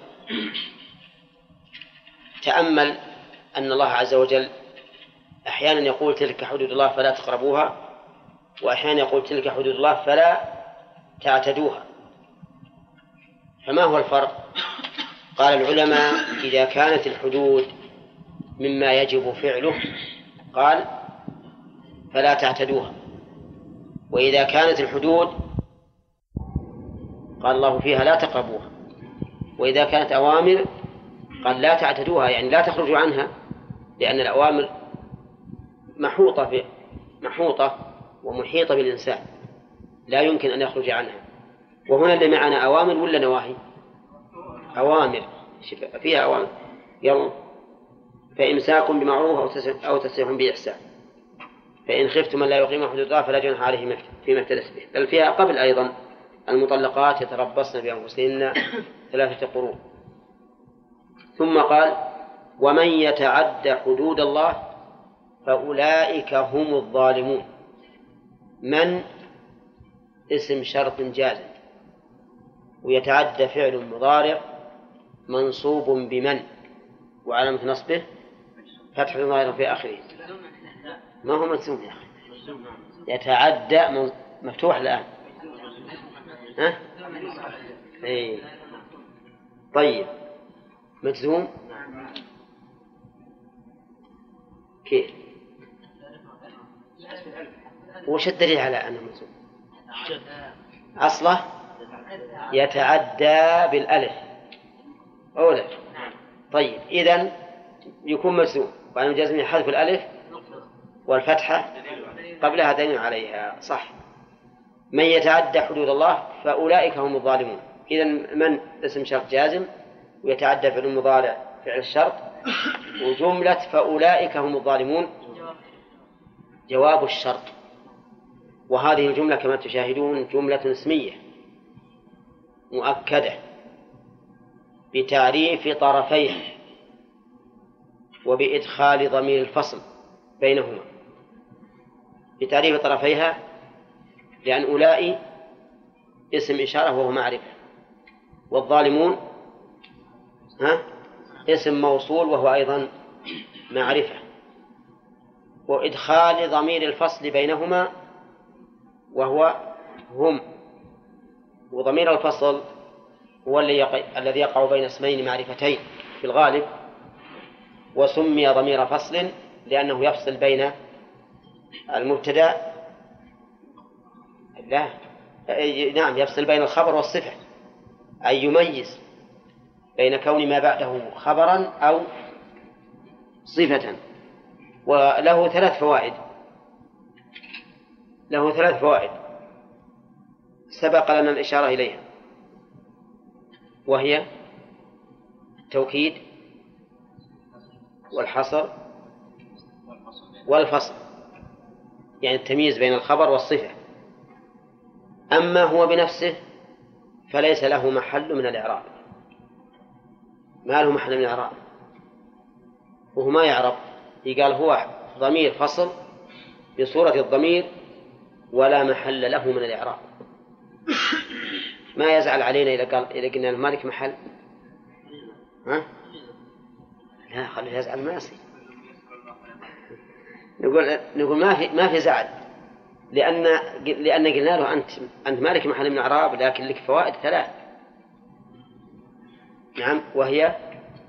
تأمل أن الله عز وجل أحيانا يقول تلك حدود الله فلا تقربوها، وأحيانا يقول تلك حدود الله فلا تعتدوها. فما هو الفرق؟ قال العلماء: إذا كانت الحدود مما يجب فعله قال فلا تعتدوها، وإذا كانت الحدود قال الله فيها لا تقربوها، وإذا كانت أوامر قال لا تعتدوها، يعني لا تخرجوا عنها، لأن الأوامر محوطة ومحيطة بالإنسان، لا يمكن أن يخرج عنها. وهنا اللي معنا أوامر ولا نواهي؟ أوامر، فيها أوامر. يلا: فإمساك بمعروف أو تسريح بإحسان، فإن خفتم من لا يقيم حدود الله فلا جناح عليه فيما افتدت به. بل فيها قبل أيضا: المطلقات يتربصن بأنفسهن 3 قروء. ثم قال: ومن يتعد حدود الله فأولئك هم الظالمون. من اسم شرط جازم، ويتعدى فعل مضارع منصوب بمن، وعلامة نصبه فتح ظاهر في آخره. ما هو منصوب يا أخي؟ يتعدى مفتوح الآن. ها؟ إيه. طيب، مجزوم كيف؟ وش الدليل على أنه مجزوم؟ أصله يتعدى بالألف أولا. طيب، إذن يكون مجزوم، وعن الجزم حذف الألف والفتحة قبلها دليل عليها. صح. من يتعدى حدود الله فأولئك هم الظالمون. إذن من اسم شرط جازم، ويتعدى فعل المضارع فعل الشرط، وجملة فأولئك هم الظالمون جواب الشرط. وهذه الجملة كما تشاهدون جملة اسمية مؤكدة بتعريف طرفيها وبإدخال ضمير الفصل بينهما. بتعريف طرفيها لأن أولئك اسم إشارة وهو معرفة، والظالمون اسم موصول وهو أيضا معرفة، وإدخال ضمير الفصل بينهما وهو هم. وضمير الفصل هو الذي يقع بين اسمين معرفتين في الغالب، وسمي ضمير فصل لأنه يفصل بين المبتدأ يفصل بين الخبر والصفة، أي يميز بين كون ما بعده خبرا أو صفة. وله 3 فوائد. له 3 فوائد سبق لنا الإشارة إليها، وهي التوكيد والحصر والفصل، يعني التمييز بين الخبر والصفة. أما هو بنفسه فليس له محل من الإعراب، ما له محل من الإعراب، وهو ما يعرب. يقال هو ضمير فصل بصورة الضمير ولا محل له من الإعراب. ما يزعل علينا إذا قلنا المالك محل؟ ها؟ لا، خليه يزعل، ما يصير. نقول ما في زعل، لأن قلنا له أنت مالك محل من الإعراب، لكن لك فوائد 3. نعم، وهي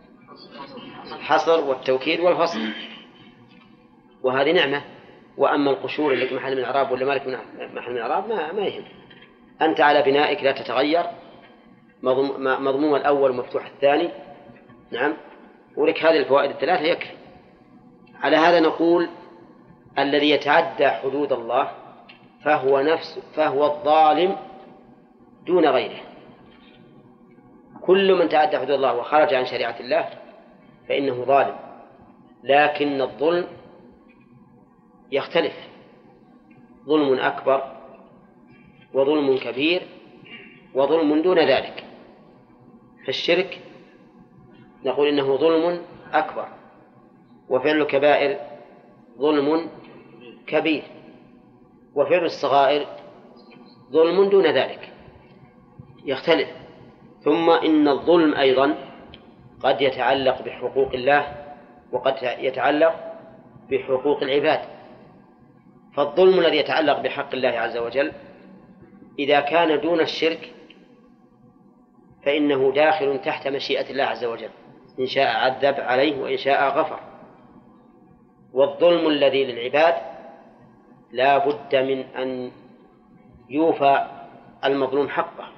الحصر والتوكيد والفصل، وهذه نعمة. وأما القشور اللي لك محل من الإعراب ولا مالك محل من الإعراب ما يهم. أنت على بنائك لا تتغير، مضموم الأول ومفتوح الثاني. نعم، ولك هذه الفوائد 3 يكفي. على هذا نقول الذي يتعدى حدود الله فهو الظالم دون غيره. كل من تعدى حدود الله وخرج عن شريعة الله فإنه ظالم، لكن الظلم يختلف، ظلم أكبر وظلم كبير وظلم دون ذلك. فالشرك نقول إنه ظلم أكبر، وفعل الكبائر ظلم كبير، وفعل الصغائر ظلم دون ذلك، يختلف. ثم إن الظلم أيضا قد يتعلق بحقوق الله وقد يتعلق بحقوق العباد. فالظلم الذي يتعلق بحق الله عز وجل إذا كان دون الشرك فإنه داخل تحت مشيئة الله عز وجل، إن شاء عذب عليه وإن شاء غفر. والظلم الذي للعباد لا بد من أن يوفى المظلوم حقه،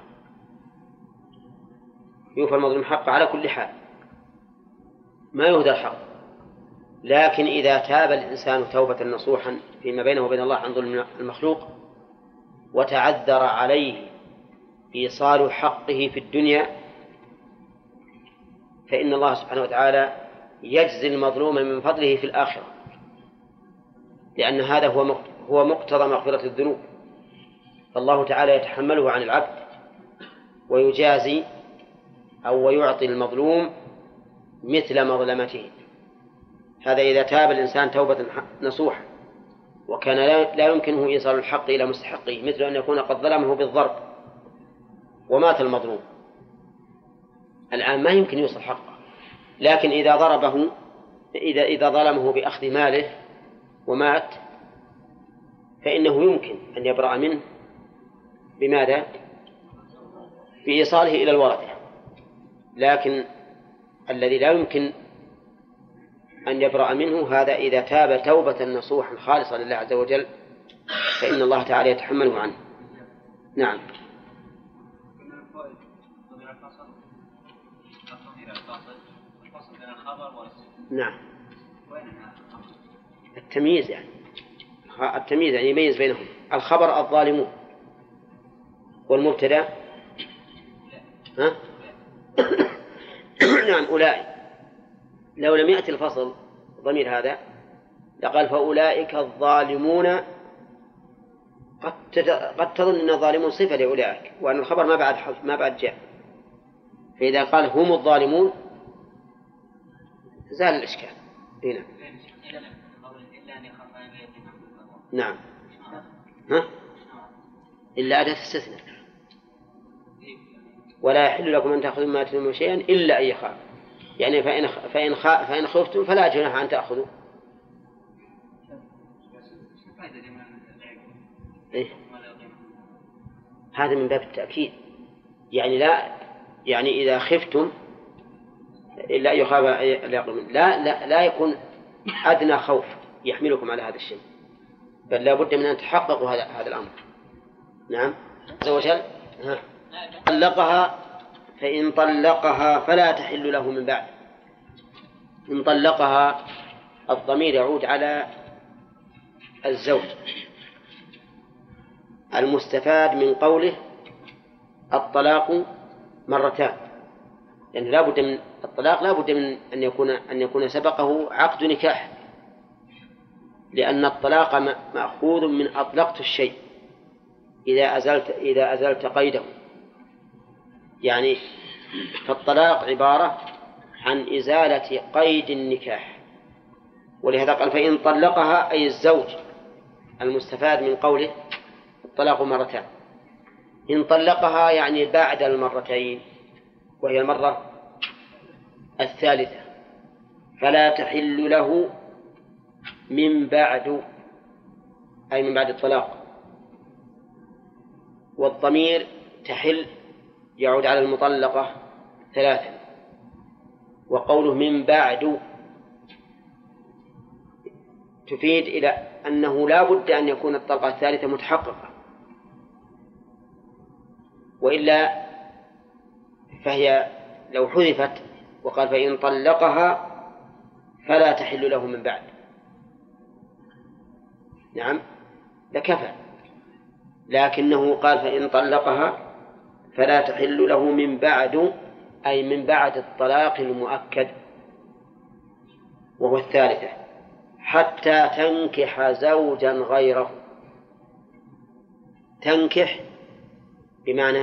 يوفى المظلوم حقه على كل حال، ما يهدى الحق. لكن إذا تاب الإنسان توبة نصوحا فيما بينه وبين الله عن ظلم المخلوق وتعذر عليه إيصال حقه في الدنيا فإن الله سبحانه وتعالى يجزي المظلوم من فضله في الآخرة، لأن هذا هو مقتضى مغفرة الذنوب. فالله تعالى يتحمله عن العبد ويجازي أو ويعطي المظلوم مثل مظلمته. هذا إذا تاب الإنسان توبة نصوحة وكان لا يمكنه إيصال الحق إلى مستحقه، مثل أن يكون قد ظلمه بالضرب ومات المظلوم، الآن ما يمكن يوصل حقه. لكن إذا ضربه إذا ظلمه بأخذ ماله ومات فإنه يمكن أن يبرأ منه بماذا؟ بإيصاله إلى الورثة. لكن الذي لا يمكن أن يبرأ منه هذا إذا تاب توبة نصوحا خالصة لله عز وجل فإن الله تعالى يتحمله عنه. نعم. نعم. التمييز يعني يميز بينهم. الخبر الظالمون، والمبتدأ نعم أولئك. لو لم يأتي الفصل ضمير هذا لقال فأولئك الظالمون، قد تظن أن الظالمون صفة لأولئك وأن الخبر ما بعد جاء. فإذا قال هم الظالمون زال الإشكال هنا. نعم. إلا أداة استثناء، ولا يحل لكم أن تأخذوا ما آتيتموهما شيئا إلا أن يخاف، يعني فإن خفتم فلا جناح أن تأخذوا. إيه؟ هذا من باب التأكيد، يعني إذا خفتم إلا أن يخاف لا يكون أدنى خوف يحملكم على هذا الشيء، بل لا بد من أن تحققوا هذا الأمر. نعم. عز وجل طلقها فإن طلقها فلا تحل له من بعد. إن طلقها الضمير يعود على الزوج، المستفاد من قوله الطلاق مرتان، لأن لا بد من الطلاق لا بد من أن يكون سبقه عقد نكاح، لأن الطلاق مأخوذ من أطلقت الشيء إذا أزلت قيده، يعني فالطلاق عبارة عن إزالة قيد النكاح. ولهذا قال فإن طلقها أي الزوج، المستفاد من قوله الطلاق مرتان. إن طلقها يعني بعد المرتين وهي المرة الثالثة فلا تحل له من بعد، أي من بعد الطلاق. والضمير تحل يعود على المطلقة ثلاثا، وقوله من بعد تفيد إلى أنه لا بد أن يكون الطلقة الثالثة متحققة، وإلا فهي لو حذفت وقال فإن طلقها فلا تحل له من بعد، نعم لكفى، لكنه قال فإن طلقها فلا تحل له من بعد أي من بعد الطلاق المؤكد، وهو الثالثة، حتى تنكح زوجا غيره. تنكح بمعنى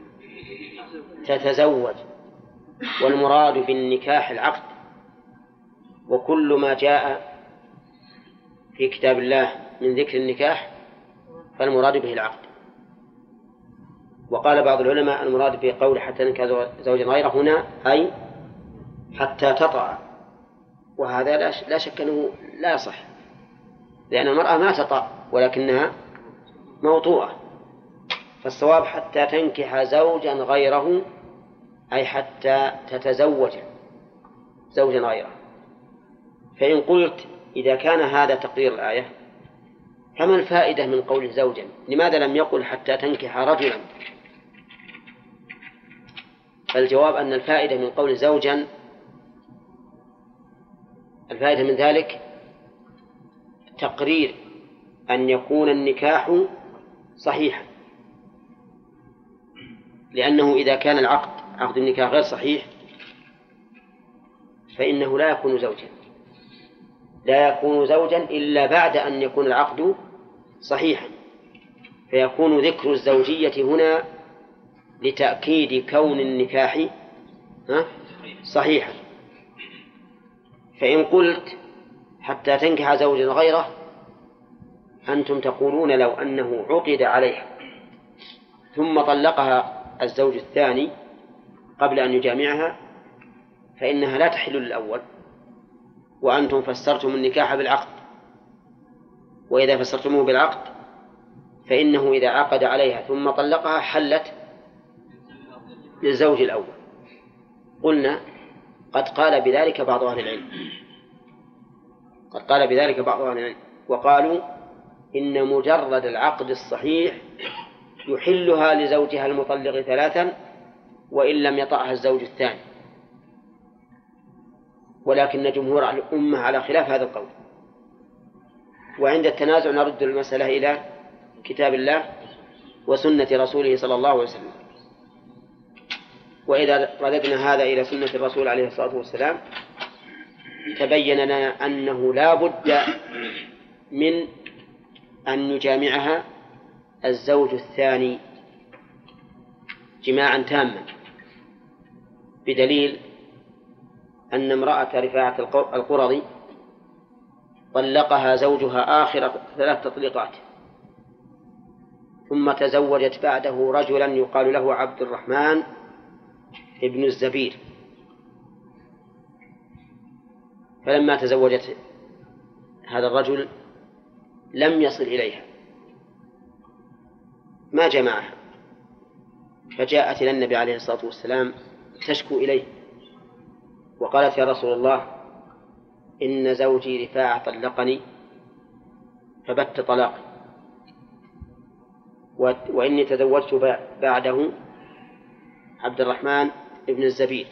تتزوج، والمراد بالنكاح العقد، وكل ما جاء في كتاب الله من ذكر النكاح فالمراد به العقد. وقال بعض العلماء المراد بقول حتى تنكح زوجا غيره هنا أي حتى تطأ، وهذا لا شك أنه لا يصح، لأن المرأة ما تطأ ولكنها موطوءة. فالصواب حتى تنكح زوجا غيره أي حتى تتزوج زوجا غيره. فإن قلت إذا كان هذا تقرير الآية فما الفائدة من قول زوجا؟ لماذا لم يقل حتى تنكح رجلا؟ فالجواب أن الفائدة من قول زوجا، الفائدة من ذلك تقرير أن يكون النكاح صحيحا، لأنه إذا كان عقد النكاح غير صحيح فإنه لا يكون زوجا، لا يكون زوجا إلا بعد أن يكون العقد صحيحا، فيكون ذكر الزوجية هنا لتأكيد كون النكاح صحيحا. فإن قلت حتى تنكح زوجا غيره أنتم تقولون لو أنه عقد عليها ثم طلقها الزوج الثاني قبل أن يجامعها فإنها لا تحل للأول، وأنتم فسرتم النكاح بالعقد، وإذا فسرتموه بالعقد فإنه إذا عقد عليها ثم طلقها حلت للزوج الأول. قلنا قد قال بذلك بعض أهل العلم، وقالوا إن مجرد العقد الصحيح يحلها لزوجها المطلق 3 وإن لم يطأها الزوج الثاني، ولكن جمهور الأمة على خلاف هذا القول. وعند التنازع نرد المسألة إلى كتاب الله وسنة رسوله صلى الله عليه وسلم. وإذا رددنا هذا إلى سنة الرسول عليه الصلاة والسلام تبين لنا أنه لا بد من أن يجامعها الزوج الثاني جماعا تاما، بدليل أن امرأة رفاعة القرظي طلقها زوجها آخر 3 تطليقات، ثم تزوجت بعده رجلا يقال له عبد الرحمن ابن الزبير. فلما تزوجت هذا الرجل لم يصل إليها، ما جمعها، فجاءت إلى النبي عليه الصلاة والسلام تشكو إليه وقالت يا رسول الله إن زوجي رفاعة طلقني فبت طلاقي، وإني تزوجت بعده عبد الرحمن ابن الزبير،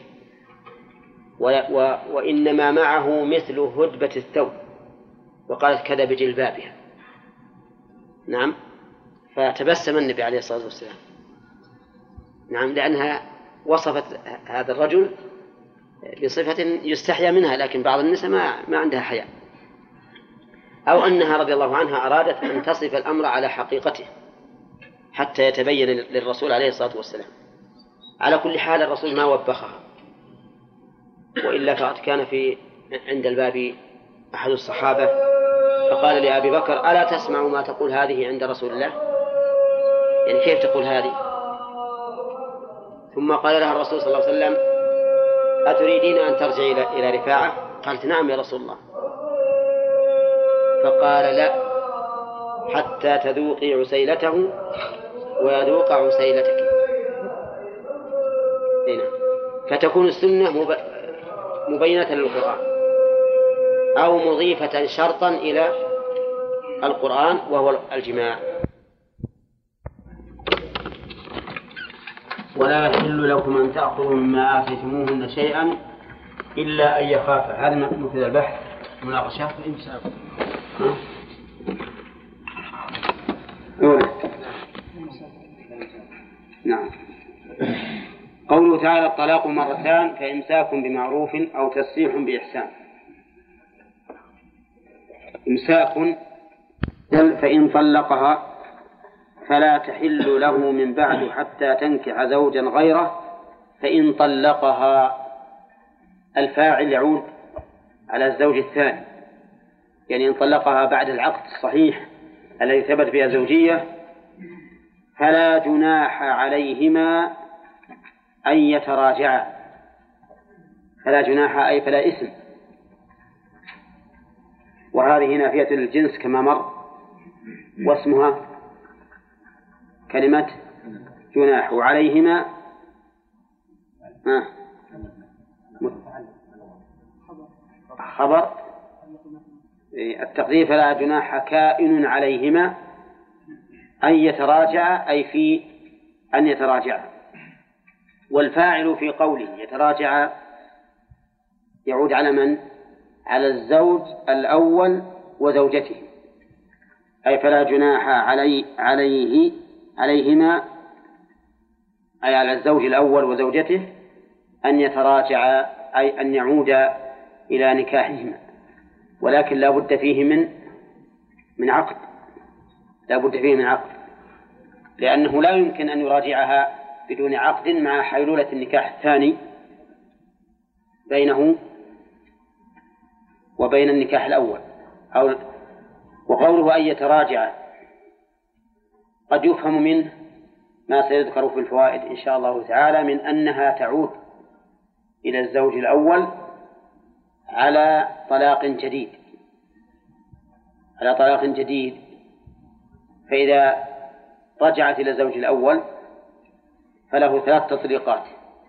وإنما معه مثل هدبة الثوب، وقالت كذا بجلبابها. نعم. فتبسم النبي عليه الصلاة والسلام، نعم، لأنها وصفت هذا الرجل بصفة يستحيا منها، لكن بعض النساء ما عندها حياء، أو أنها رضي الله عنها أرادت أن تصف الأمر على حقيقته حتى يتبين للرسول عليه الصلاة والسلام. على كل حال الرسول ما وبخها، وإلا فقد كان عند الباب أحد الصحابة فقال لأبي بكر ألا تسمع ما تقول هذه عند رسول الله؟ يعني كيف تقول هذه؟ ثم قال لها الرسول صلى الله عليه وسلم أتريدين أن ترجعي إلى رفاعة؟ قالت نعم يا رسول الله. فقال لا حتى تذوقي عسيلته ويذوق عسيلتك. هنا فتكون السنة مبينة للقرآن أو مضيفة شرطا إلى القرآن وهو الجماع. ولا يحل لكم أن تأخذوا مما آتيتموهن شيئا إلا أن يخافا. هذا مثل البحث مناقشة فإمساك. نعم. قوله قوله تعالى الطلاق مرتان فإمساك بمعروف أو تسريح بإحسان. إمساك فإن طلقها فلا تحل له من بعد حتى تنكح زوجا غيره. فإن طلقها الفاعل يعود على الزوج الثاني، يعني إن طلقها بعد العقد الصحيح الذي ثبت بها الزوجية فلا جناح عليهما أن يتراجعا. فلا جناح أي فلا إثم، وهذه نافية للجنس كما مر، واسمها كلمة جناح. وعليهما خبر التقدير فلا جناح كائن عليهما أن يتراجع، أي في أن يتراجع. والفاعل في قوله يتراجع يعود على من؟ على الزوج الأول وزوجته، أي فلا جناح عليهما أي على الزوج الأول وزوجته أن يتراجع، أي أن يعود إلى نكاحهما، ولكن لا بد فيه من عقد، لا بد فيه من عقد، لأنه لا يمكن أن يراجعها بدون عقد مع حيلولة النكاح الثاني بينه وبين النكاح الأول. وقوله أن يتراجع قد يفهم منه ما سيذكر في الفوائد إن شاء الله تعالى من أنها تعود إلى الزوج الأول على طلاق جديد، على طلاق جديد. فإذا رجعت إلى الزوج الأول فله 3 تطليقات،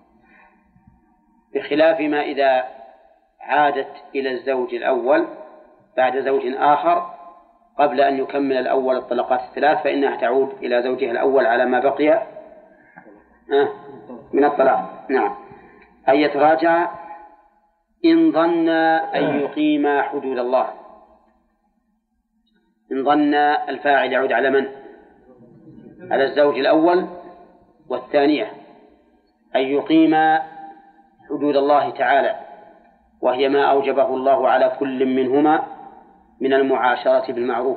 بخلاف ما إذا عادت إلى الزوج الأول بعد زوج آخر قبل أن يكمل الأول الطلقات 3 فإنها تعود إلى زوجها الأول على ما بقي من الطلاق. نعم. أن يتراجع إن ظن أن يقيم حدود الله. إن ظن الفاعل يعود على من؟ على الزوج الأول والثانية، أن يقيم حدود الله تعالى، وهي ما أوجبه الله على كل منهما من المعاشرة بالمعروف.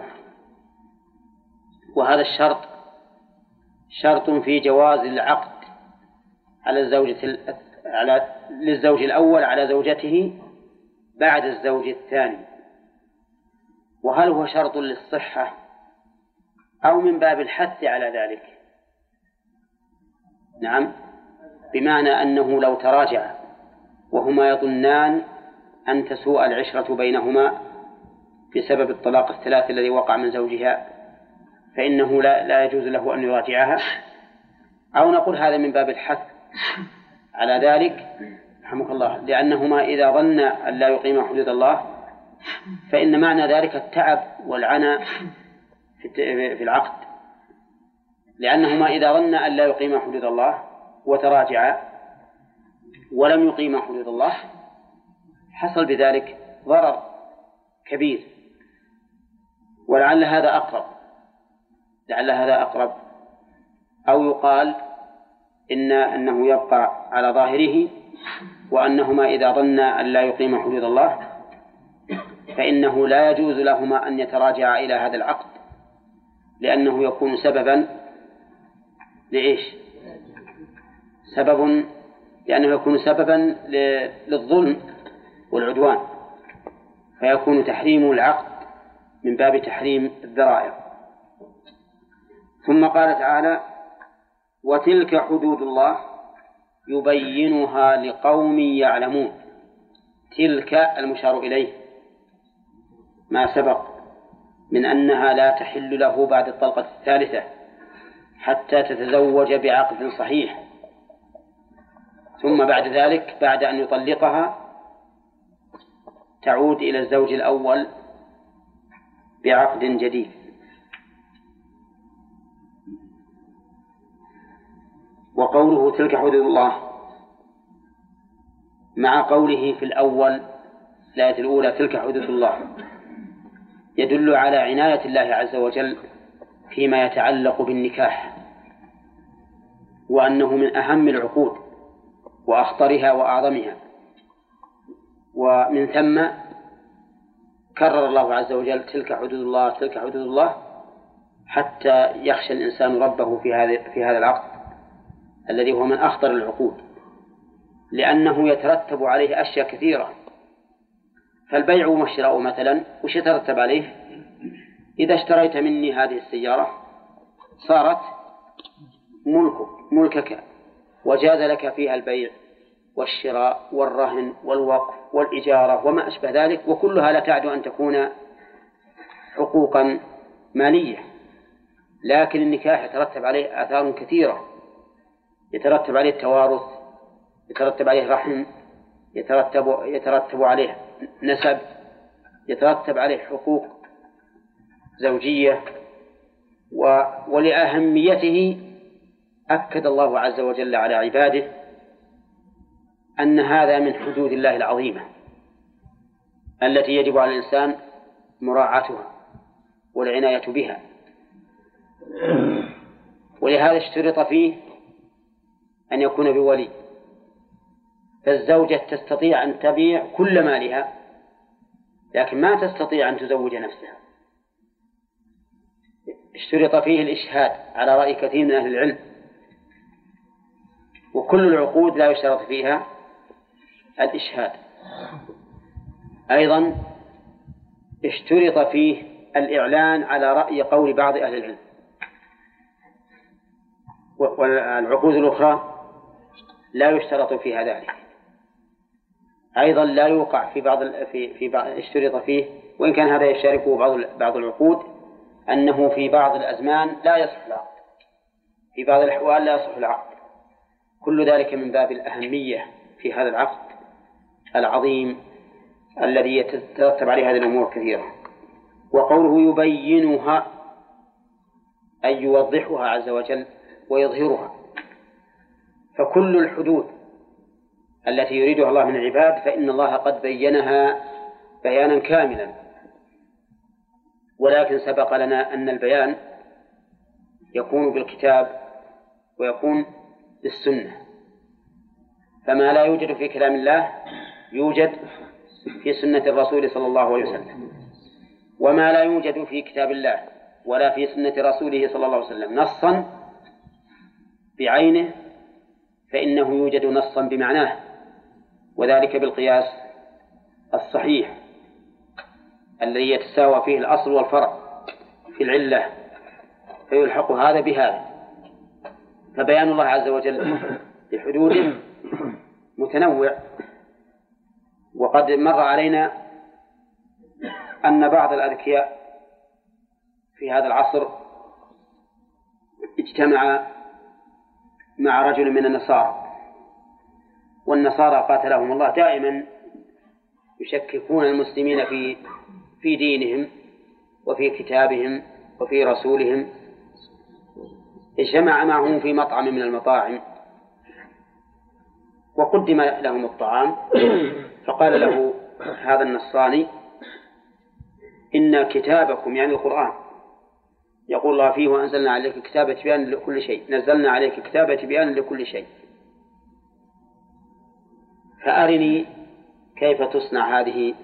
وهذا الشرط شرط في جواز العقد على للزوج الأول على زوجته بعد الزوج الثاني. وهل هو شرط للصحة أو من باب الحث على ذلك؟ نعم، بمعنى أنه لو تراجع وهما يظنان أن تسوء العشرة بينهما بسبب الطلاق 3 الذي وقع من زوجها فإنه لا يجوز له أن يراجعها، أو نقول هذا من باب الحث على ذلك رحمك الله، لأنهما إذا ظن أن لا يقيم حدود الله فإن معنى ذلك التعب والعناء في العقد، لأنهما إذا ظن أن لا يقيم حدود الله وتراجعا ولم يقيم حدود الله حصل بذلك ضرر كبير. ولعل هذا أقرب، لعل هذا أقرب، أو يقال أنه يبقى على ظاهره، وأنهما إذا ظنا أن لا يقيم حدود الله فإنه لا يجوز لهما أن يتراجعا إلى هذا العقد، لأنه يكون سببا لإيش؟ لأنه يكون سببا للظلم والعدوان، فيكون تحريم العقد من باب تحريم الذرائع. ثم قال تعالى: وتلك حدود الله يبينها لقوم يعلمون. تلك المشار إليه ما سبق من أنها لا تحل له بعد الطلقة 3 حتى تتزوج بعقد صحيح، ثم بعد ذلك بعد أن يطلقها تعود إلى الزوج الأول بعقد جديد. وقوله تلك حدود الله مع قوله في الأول الآية الأولى تلك حدود الله يدل على عناية الله عز وجل فيما يتعلق بالنكاح، وأنه من أهم العقود وأخطرها وأعظمها. ومن ثم كرر الله عز وجل تلك حدود الله تلك حدود الله حتى يخشى الإنسان ربه في هذا العقد الذي هو من أخطر العقود، لأنه يترتب عليه أشياء كثيرة. فالبيع والشراء مثلا وش يترتب عليه؟ إذا اشتريت مني هذه السيارة صارت ملكك، وجاز لك فيها البيع والشراء والرهن والوقف والإجارة وما أشبه ذلك، وكلها لا تعد أن تكون حقوقا مالية. لكن النكاح يترتب عليه آثار كثيرة، يترتب عليه التوارث، يترتب عليه رحم، يترتب عليه نسب، يترتب عليه حقوق زوجية. ولأهميته أكد الله عز وجل على عباده أن هذا من حدود الله العظيمة التي يجب على الإنسان مراعاتها والعناية بها. ولهذا اشترط فيه أن يكون بولي. فالزوجة تستطيع أن تبيع كل مالها لكن ما تستطيع أن تزوج نفسها. اشترط فيه الإشهاد على رأي كثير من أهل العلم، وكل العقود لا يشترط فيها الإشهاد. أيضا اشترط فيه الإعلان على رأي قول بعض أهل العلم. والعقود الأخرى لا يشترط فيها ذلك. أيضا لا يوقع في بعض اشترط فيه، وإن كان هذا يشاركه بعض العقود، أنه في بعض الأزمان لا يصح العقد، في بعض الأحوال لا يصح العقد. كل ذلك من باب الأهمية في هذا العقد العظيم الذي يترتب عليه هذه الأمور كثيرة. وقوله يبينها أي يوضحها عز وجل ويظهرها. فكل الحدود التي يريدها الله من العباد فإن الله قد بينها بيانا كاملا، ولكن سبق لنا أن البيان يكون بالكتاب ويكون بالسنة. فما لا يوجد في كلام الله يوجد في سنة الرسول صلى الله عليه وسلم، وما لا يوجد في كتاب الله ولا في سنة رسوله صلى الله عليه وسلم نصا بعينه فإنه يوجد نصا بمعناه، وذلك بالقياس الصحيح الذي يتساوى فيه الأصل والفرع في العلة، فيلحق هذا بهذا. فبيان الله عز وجل لحدوده متنوع. وقد مر علينا أن بعض الأذكياء في هذا العصر اجتمع مع رجل من النصارى، والنصارى قاتلهم الله دائما يشككون المسلمين في دينهم وفي كتابهم وفي رسولهم. اجتمع معهم في مطعم من المطاعم وقدم لهم الطعام، فقال له هذا النصراني إن كتابكم يعني القرآن يقول الله فيه وأنزلنا عليك كتابا تبيانا لكل شيء، نزلنا عليك كتابا تبيانا لكل شيء، فأرني كيف تصنع هذه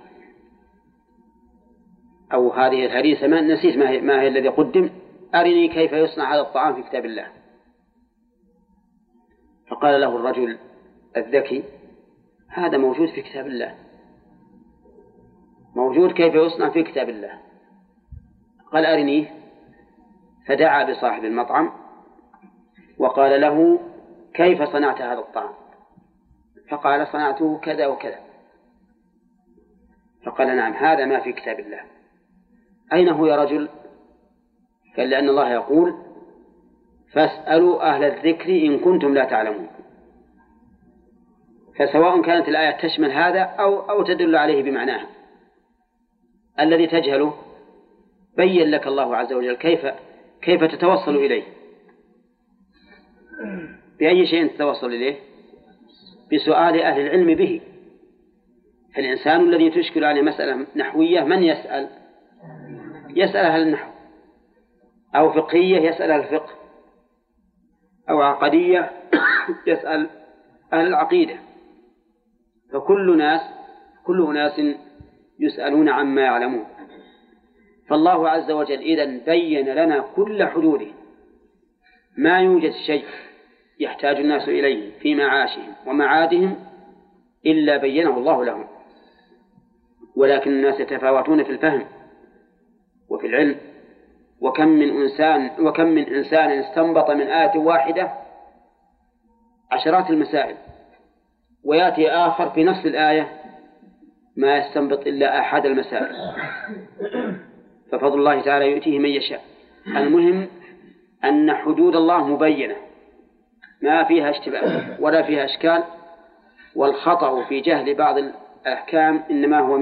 أو هذه الهريسة، ما نسيت ما هي الذي قدم، أرني كيف يصنع هذا الطعام في كتاب الله. فقال له الرجل الذكي هذا موجود في كتاب الله، موجود كيف يصنع في كتاب الله. قال أرنيه، فدعا بصاحب المطعم وقال له كيف صنعت هذا الطعام؟ فقال صنعته كذا وكذا. فقال نعم هذا ما في كتاب الله. أين هو يا رجل؟ قال لأن الله يقول فاسألوا أهل الذكر إن كنتم لا تعلمون. فسواء كانت الآية تشمل هذا أو تدل عليه بمعناها، الذي تجهله بين لك الله عز وجل كيف تتوصل إليه. بأي شيء تتوصل إليه؟ بسؤال أهل العلم به. فالإنسان الذي تشكل عليه مسألة نحوية من يسأل؟ يسأل أهل النحو، أو فقهية يسأل أهل الفقه، أو عقدية يسأل أهل العقيدة، فكل أناس يسألون عما يعلمون. فالله عز وجل إذن بين لنا كل حدوده، ما يوجد شيء يحتاج الناس إليه في معاشهم ومعادهم إلا بينه الله لهم، ولكن الناس يتفاوتون في الفهم وفي العلم. وكم من إنسان استنبط من آية واحدة عشرات المسائل، ويأتي آخر في نفس الآية ما يستنبط إلا أحد المسائل، ففضل الله تعالى يؤتيه من يشاء. المهم أن حدود الله مبينة ما فيها اشتباه ولا فيها أشكال، والخطأ في جهل بعض الأحكام إنما هو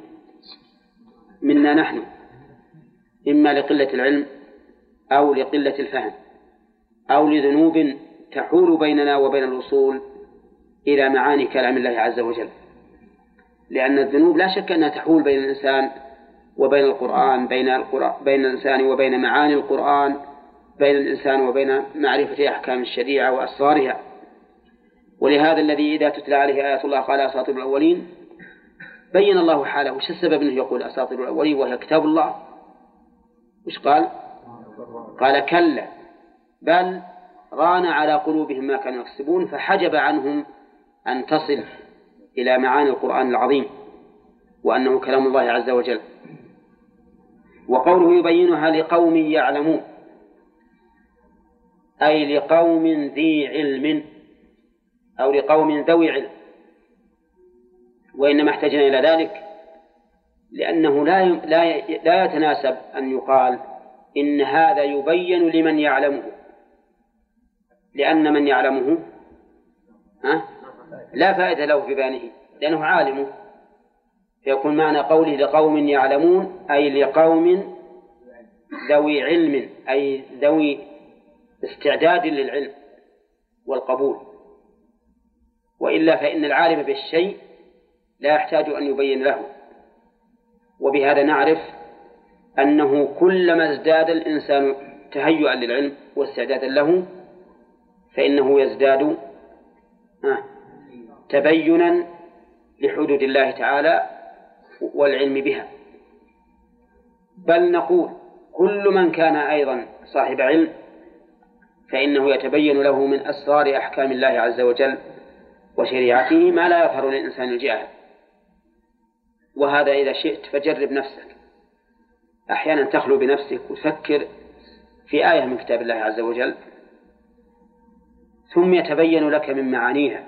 منا نحن، إما لقلة العلم أو لقلة الفهم أو لذنوب تحول بيننا وبين الوصول إلى معاني كلام الله عز وجل. لأن الذنوب لا شك أنها تحول بين الإنسان وبين القرآن، بين الإنسان وبين معاني القرآن، بين الإنسان وبين معرفة أحكام الشريعة وأسرارها. ولهذا الذي إذا تتلى عليه آيات الله قال أساطير الأولين بين الله حاله. وش السبب أنه يقول أساطير الأولين وهي كتاب الله؟ وش قال؟ قال كلا بل ران على قلوبهم ما كانوا يكسبون، فحجب عنهم أن تصل إلى معاني القرآن العظيم وأنه كلام الله عز وجل. وقوله يبينها لقوم يعلمون، أي لقوم ذي علم أو لقوم ذوي علم. وإنما احتاجنا إلى ذلك لأنه لا يتناسب أن يقال إن هذا يبين لمن يعلمه، لأن من يعلمه لا فائدة له في بيانه لأنه عالمه. فيكون معنى قوله لقوم يعلمون أي لقوم ذوي علم، أي ذوي استعداد للعلم والقبول. وإلا فإن العالم بالشيء لا يحتاج أن يبين له. وبهذا نعرف أنه كلما ازداد الإنسان تهيئا للعلم واستعدادا له فإنه يزداد تبينا لحدود الله تعالى والعلم بها. بل نقول كل من كان أيضا صاحب علم فإنه يتبين له من أسرار أحكام الله عز وجل وشريعته ما لا يظهر للإنسان الجاهل. وهذا إذا شئت فجرب نفسك، أحيانا تخلو بنفسك وتفكر في آية من كتاب الله عز وجل ثم يتبين لك من معانيها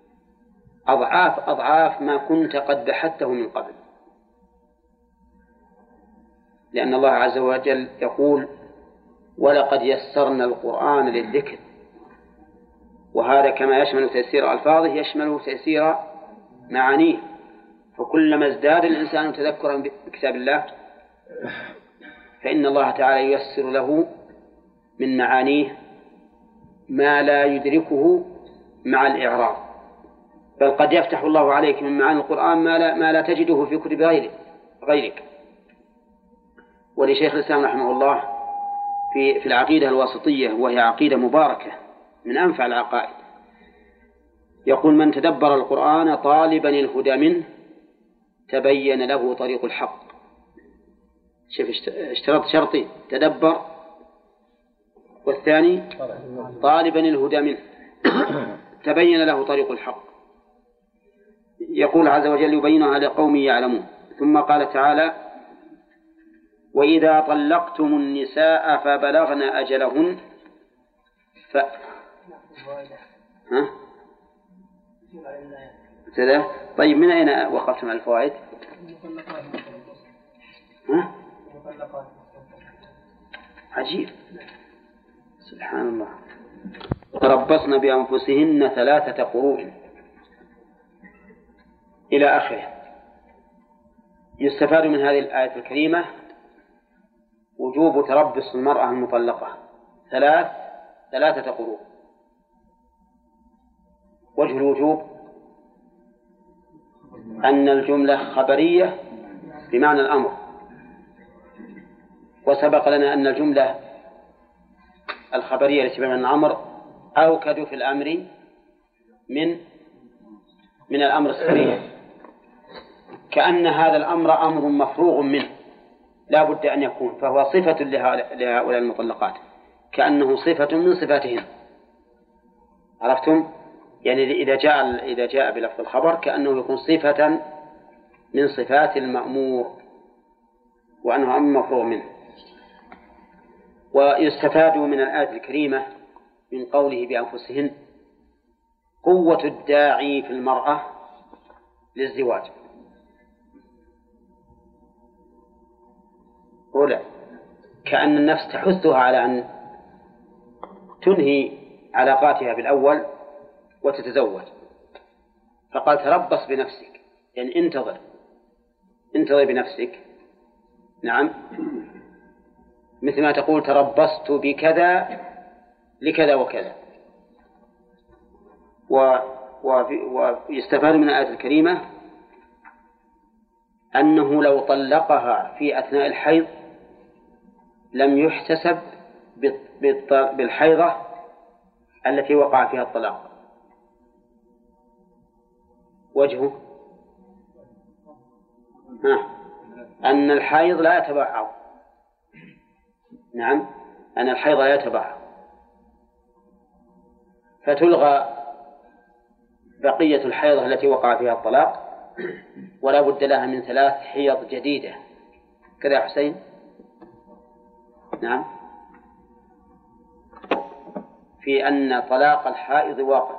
أضعاف ما كنت قد بحثته من قبل. لأن الله عز وجل يقول ولقد يسرنا القرآن للذكر، وهذا كما يشمل تيسير ألفاظه يشمل تيسير معانيه. فكلما ازداد الإنسان تذكرا بكتاب الله فإن الله تعالى ييسر له من معانيه ما لا يدركه مع الإعراب. بل قد يفتح الله عليك من معاني القرآن ما لا تجده في كتب غيرك. ولشيخ الإسلام رحمه الله في العقيدة الواسطية، وهي عقيدة مباركة من أنفع العقائد، يقول من تدبر القرآن طالبا الهدى منه تبين له طريق الحق. شوف اشترط شرطين: تدبر، والثاني طالبا الهدى منه تبين له طريق الحق. يقول عز وجل يبينها لقوم يعلمون. ثم قال تعالى وإذا طلقتم النساء فبلغن أجلهن طيب من أين وقفتم على الفوائد؟ عجيب، سبحان الله. تربصن بأنفسهن 3 قروء إلى آخره. يستفاد من هذه الآية الكريمة وجوب تربص المرأة المطلقة 3 قروء. وجه الوجوب أن الجملة خبرية بمعنى الأمر، وسبق لنا أن الجملة الخبرية التي بمعنى الأمر أوكد في الأمر من من الأمر الصريح، كأن هذا الأمر أمر مفروغ منه لا بد أن يكون، فهو صفة لهؤلاء المطلقات، كأنه صفة من صفاتهم. عرفتم؟ يعني إذا جاء بلفظ الخبر كأنه يكون صفة من صفات المأمور، وأنه أمر مفروغ منه. ويستفاد من الآية الكريمة من قوله بأنفسهن قوة الداعي في المرأة للزواج. أولى كأن النفس تحثها على أن تنهي علاقاتها بالأول وتتزوج، فقال تربص بنفسك، يعني انتظر بنفسك. نعم، مثل ما تقول تربصت بكذا لكذا وكذا. ويستفاد من الآية الكريمة أنه لو طلقها في أثناء الحيض لم يحتسب بالحيضة التي وقع فيها الطلاق. وجهه أن الحيض لا يتبعض. نعم، أن الحيض لا يتبعض، فتلغى بقية الحيضة التي وقع فيها الطلاق، ولا بد لها من 3 حيض جديدة. كذا يا حسين؟ نعم، في أن طلاق الحائض واقع،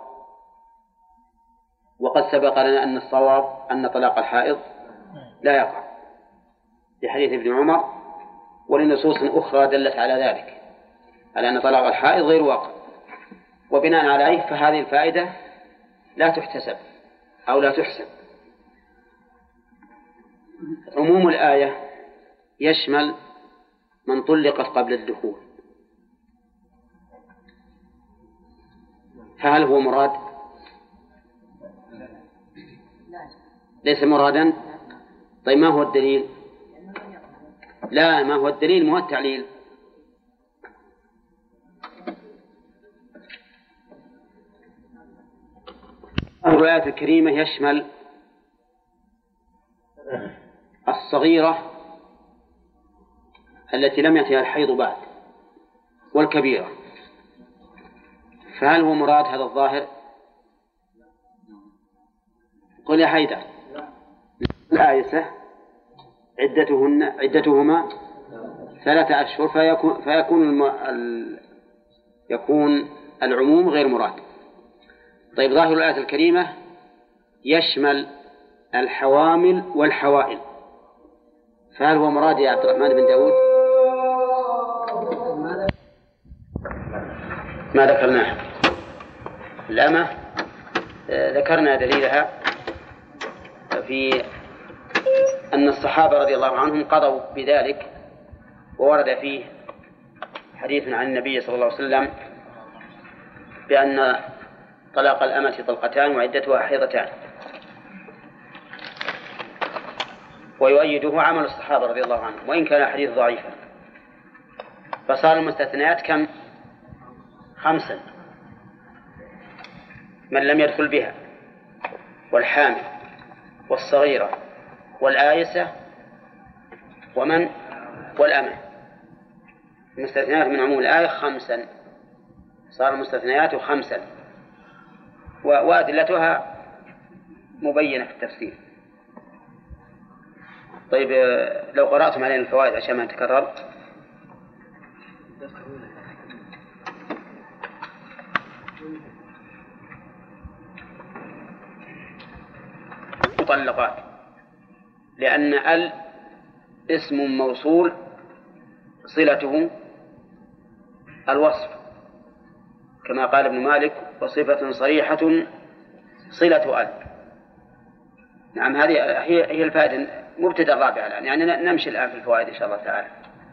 وقد سبق لنا أن الصواب أن طلاق الحائض لا يقع لحديث ابن عمر، ولنصوص أخرى دلت على ذلك، على أن طلاق الحائض غير واقع. وبناء عليه فهذه الفائدة لا تحتسب أو لا تحسب. عموم الآية يشمل من طلقت قبل الدخول، فهل هو مراد؟ ليس مرادا. طيب ما هو الدليل؟ لا، ما هو الدليل؟ ما هو التعليل. الآية الكريمة يشمل الصغيرة التي لم يأتها الحيض بعد والكبيرة، فهل هو مراد هذا الظاهر؟ قل يا حيدر. الآيسة عدتهما 3 أشهر، يكون العموم غير مراد. طيب ظاهر الآية الكريمة يشمل الحوامل والحوائل، فهل هو مراد يا عبد الرحمن بن داود؟ ما ذكرناه. الأمة ذكرنا دليلها في أن الصحابة رضي الله عنهم قضوا بذلك، وورد فيه حديث عن النبي صلى الله عليه وسلم بأن طلاق الأمة طلقتان وعدتها حيضتان، ويؤيده عمل الصحابة رضي الله عنهم وإن كان حديث ضعيفا. فصار المستثنيات كم؟ 5: من لم يدخل بها، والحامل، والصغيرة، والآيسة، والأمة. المستثنيات من عموم الآية 5، صار المستثنيات 5، وأدلتها مبينة في التفسير. طيب لو قرأتم علينا الفوائد عشان ما نتكرر. مطلقات، لأن اسم موصول صلته الوصف، كما قال ابن مالك: وصفة صريحة صلة نعم، هذه هي الفائدة. مبتدأ الرابع الآن، يعني نمشي الآن في الفوائد إن شاء الله تعالى.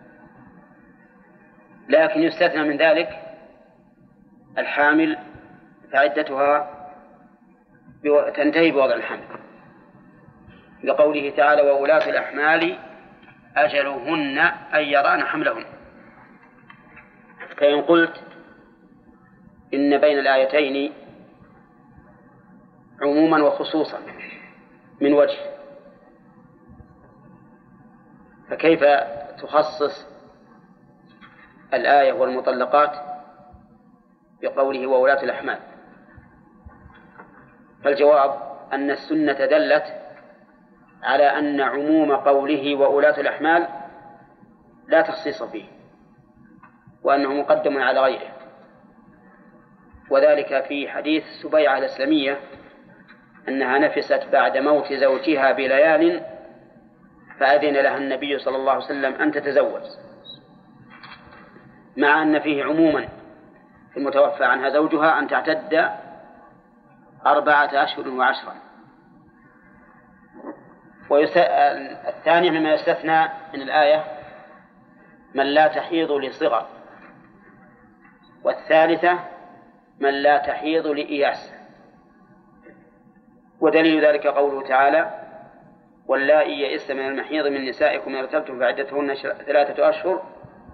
لكن يستثنى من ذلك الحامل، فعدتها تنتهي بوضع الحمل، لقوله تعالى: وولاة الأحمال أجلهن أن يران حملهن. فإن قلت إن بين الآيتين عموما وخصوصا من وجه، فكيف تخصص الآية والمطلقات بقوله وولاة الأحمال؟ فالجواب أن السنة دلت على أن عموم قوله وولاة الأحمال لا تخصيص فيه، وأنه مقدم على غيره، وذلك في حديث سبيعة الإسلامية أنها نفست بعد موت زوجها بليال فأذن لها النبي صلى الله عليه وسلم أن تتزوج، مع أن فيه عموما في المتوفى عنها زوجها أن تعتد 4 أشهر و10. الثاني مما يستثنى من الآية من لا تحيض لصغر، والثالثة من لا تحيض لإياس. ودليل ذلك قوله تعالى واللائي يئسن من المحيض من نسائكم إن ارتبتم فعدتهن 3 أشهر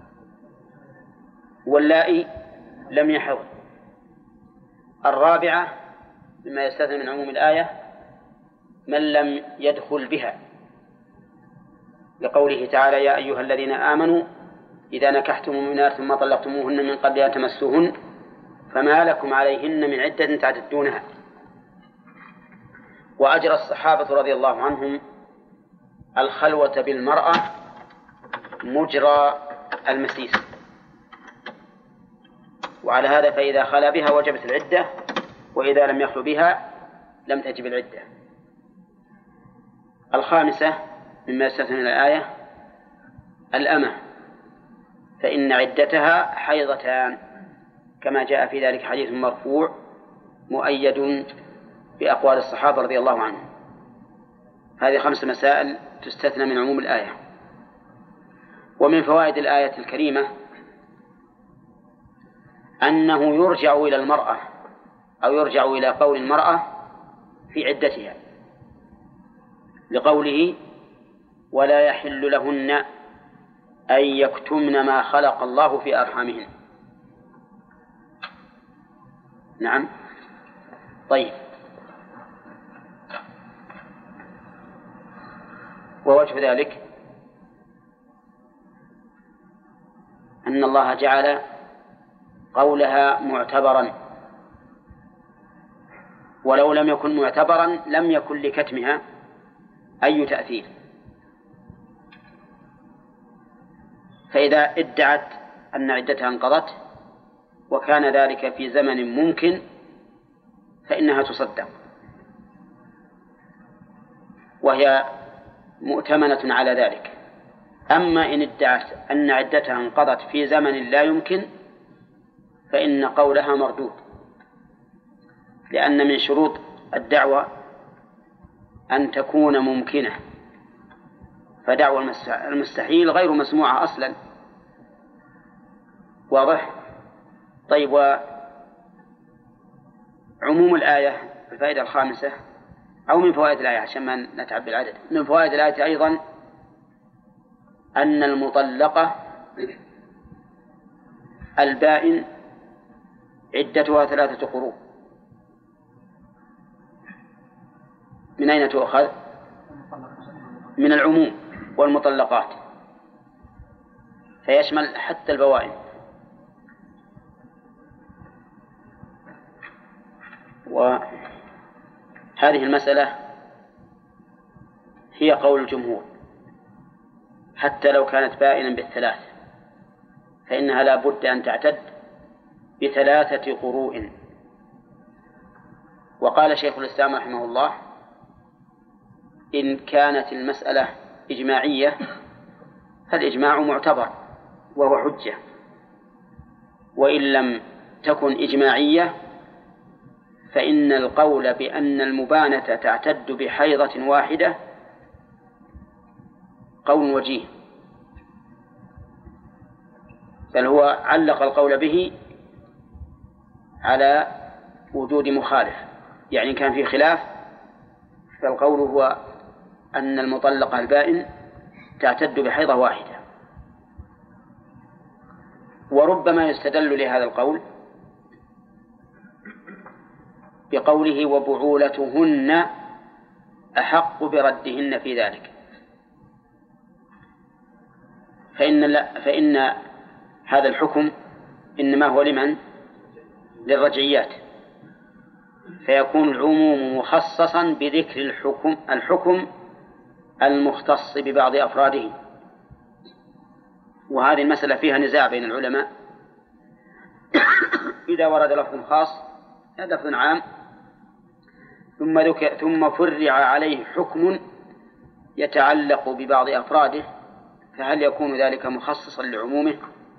واللائي لم يحض. الرابعة مما يستثنى من عموم الآية من لم يدخل بها، لقوله تعالى يا أيها الذين آمنوا إذا نكحتم المؤمنات ثم طلقتموهن من قبل أن تمسوهن فما لكم عليهن من عدة تعتدونها. وأجرى الصحابة رضي الله عنهم الخلوة بالمرأة مجرى المسيس، وعلى هذا فإذا خلا بها وجبت العدة، وإذا لم يخل بها لم تجب العدة. الخامسة مما يستثنى من الآية الأمة، فإن عدتها حيضتان، كما جاء في ذلك حديث مرفوع مؤيد بأقوال الصحابة رضي الله عنهم. هذه 5 مسائل تستثنى من عموم الآية. ومن فوائد الآية الكريمة أنه يرجع إلى المرأة أو يرجع إلى قول المرأة في عدتها، لقوله ولا يحل لهن أن يكتمن ما خلق الله في أرحامهن. نعم. طيب، ووجه ذلك أن الله جعل قولها معتبرا، ولو لم يكن معتبرا لم يكن لكتمها أي تأثير. فإذا ادعت أن عدتها انقضت وكان ذلك في زمن ممكن فإنها تصدق، وهي مؤتمنة على ذلك. أما إن ادعت أن عدتها انقضت في زمن لا يمكن فإن قولها مردود، لأن من شروط الدعوة أن تكون ممكنة، فدعوة المستحيل غير مسموعة أصلا. واضح؟ طيب، وعموم الآية الفائدة الخامسة أو من فوائد الآية عشان ما نتعب بالعدد، من فوائد الآية أيضا أن المطلقة البائن عدتها 3 قروء. من أين تؤخذ؟ من العموم والمطلقات، فيشمل حتى البوائن. وهذه المسألة هي قول الجمهور، حتى لو كانت بائنا بال3 فإنها لا بد أن تعتد ب3 قروء. وقال شيخ الإسلام رحمه الله إن كانت المسألة إجماعية فالإجماع معتبر وهو حجة، وإن لم تكن إجماعية فإن القول بأن المبانة تعتد بحيضة واحدة قول وجيه، بل هو علق القول به على وجود مخالف، يعني كان في خلاف، فالقول هو أن المطلقة البائن تعتد بحيضة واحدة. وربما يستدل لهذا القول بقوله وبعولتهن أحق بردهن في ذلك، فإن هذا الحكم إنما هو لمن؟ للرجعيات، فيكون العموم مخصصا بذكر الحكم المختص ببعض أفراده. وهذه المسألة فيها نزاع بين العلماء إذا ورد لفظ خاص لفظ عام ثم فرع عليه حكم يتعلق ببعض أفراده، فهل يكون ذلك مخصصا لعمومه،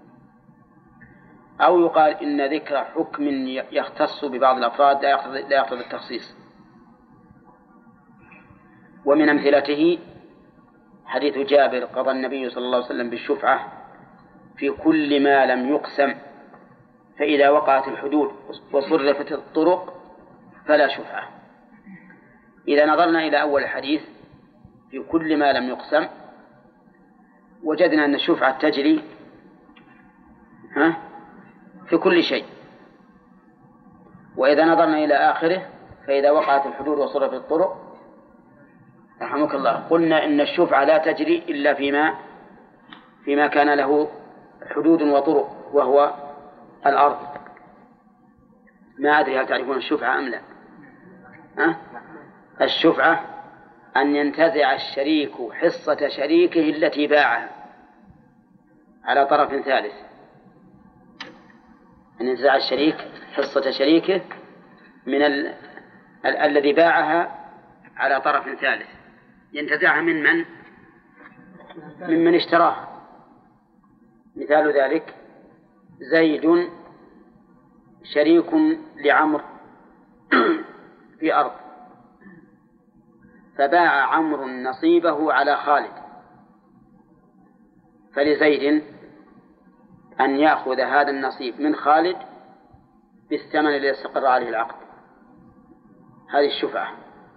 أو يقال إن ذكر حكم يختص ببعض الأفراد لا يقتضي التخصيص؟ ومن أمثلته حديث جابر: قضى النبي صلى الله عليه وسلم بالشفعة في كل ما لم يقسم، فإذا وقعت الحدود وصرفت الطرق فلا شفعة. إذا نظرنا إلى أول الحديث في كل ما لم يقسم وجدنا أن الشفعة تجري في كل شيء. وإذا نظرنا إلى آخره فإذا وقعت الحدود وصرفت الطرق رحمك الله قلنا إن الشفعة لا تجري إلا فيما كان له حدود وطرق، وهو الأرض. ما أدري هل تعرفون الشفعة أم لا؟ الشفعة أن ينتزع الشريك حصة شريكه التي باعها على طرف ثالث، أن ينتزع الشريك حصة شريكه من الذي باعها على طرف ثالث، ينتزعها ممن اشتراه. مثال ذلك: زيد شريك لعمر في أرض، فباع عمرو نصيبه على خالد، فلزيد أن يأخذ هذا النصيب من خالد بالثمن الذي استقر عليه العقد. هذه الشفعة.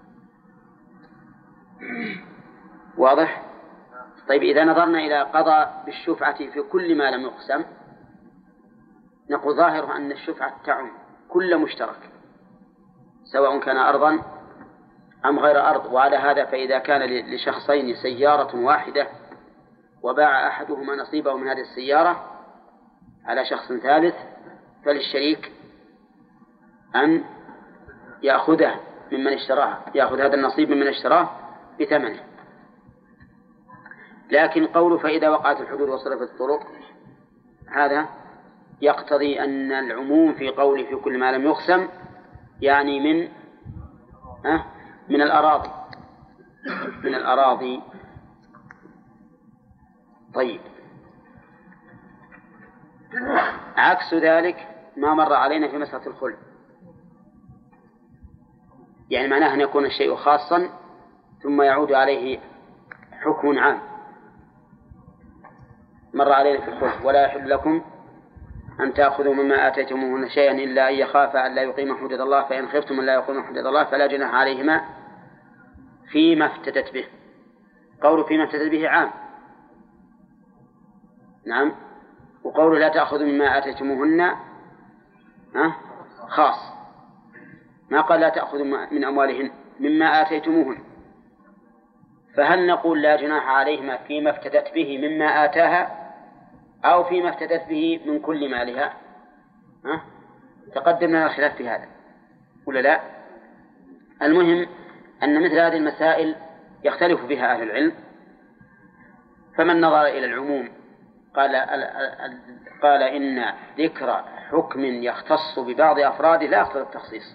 واضح؟ طيب، إذا نظرنا إلى قضاء بالشفعة في كل ما لم يقسم نقول ظاهر أن الشفعة تعم كل مشترك سواء كان أرضا أم غير أرض. وعلى هذا فإذا كان لشخصين سيارة واحدة وباع أحدهما نصيبه من هذه السيارة على شخص ثالث فللشريك أن يأخذه ممن اشتراه، يأخذ هذا النصيب ممن اشتراه بثمنه. لكن قوله فإذا وقعت الحدود وصرفت الطرق هذا يقتضي أن العموم في قوله في كل ما لم يقسم يعني من الأراضي. طيب، عكس ذلك ما مر علينا في مسألة الخلع، يعني معناه أن يكون الشيء خاصا ثم يعود عليه حكم عام. مر علينا في الخلع: ولا يحل لكم أن تأخذوا مما آتيتموهن شيئا إلا أن يخافا أن لا يقيم حدود الله، فإن خفتم أن لا يقيم حدود الله فلا جناح عليهما فيما افتدت به. قول فيما افتدت به عام، نعم، وقول لا تأخذوا مما آتيتموهن خاص، ما قال لا تأخذوا من أموالهن مما آتيتموهن. فهل نقول لا جناح عليهما فيما افتدت به مما آتاها أو فيما افتدت به من كل مالها؟ تقدم لنا الخلاف في هذا ولا لا؟ المهم أن مثل هذه المسائل يختلف فيها أهل العلم، فمن نظر إلى العموم قال إن ذكر حكم يختص ببعض أفراده لا يقتضي التخصيص.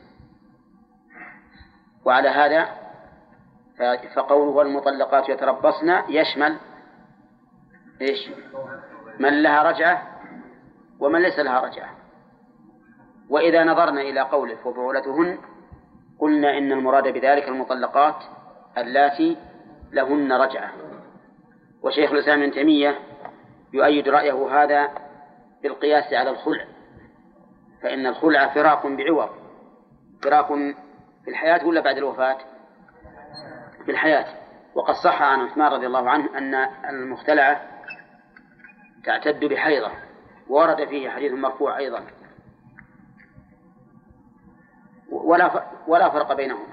وعلى هذا فقوله والمطلقات يتربصن يشمل إيش؟ من لها رجعة ومن ليس لها رجعة. وإذا نظرنا إلى قوله وبعولتهن قلنا إن المراد بذلك المطلقات اللاتي لهن رجعة. وشيخ الإسلام ابن تيمية يؤيد رأيه هذا بالقياس على الخلع، فإن الخلع فراق بعوض، فراق في الحياة ولا بعد الوفاة؟ في الحياة. وقد صح عن عثمان رضي الله عنه أن المختلعة تعتد بحيضة، ورد فيه حديث مرفوع أيضا. ولا فرق بينهما.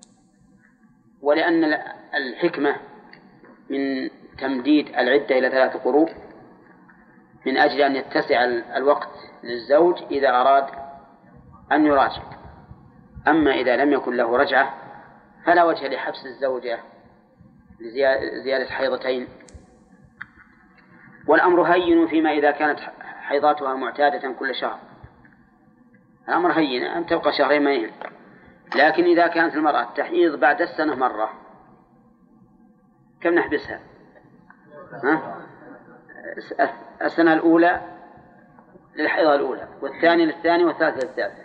ولأن الحكمة من تمديد العدة إلى 3 قروء من أجل أن يتسع الوقت للزوج إذا أراد أن يراجع. أما إذا لم يكن له رجعة فلا وجه لحبس الزوجة لزيادة حيضتين. والأمر هين فيما إذا كانت حيضاتها معتادة كل شهر، الأمر هين أن تبقى 2 شهرين ما يهم. لكن إذا كانت المرأة تحيض بعد السنة مرة كم نحبسها؟ السنة الأولى للحيضة الأولى، والثانية للثانية، والثالثة للثالثة.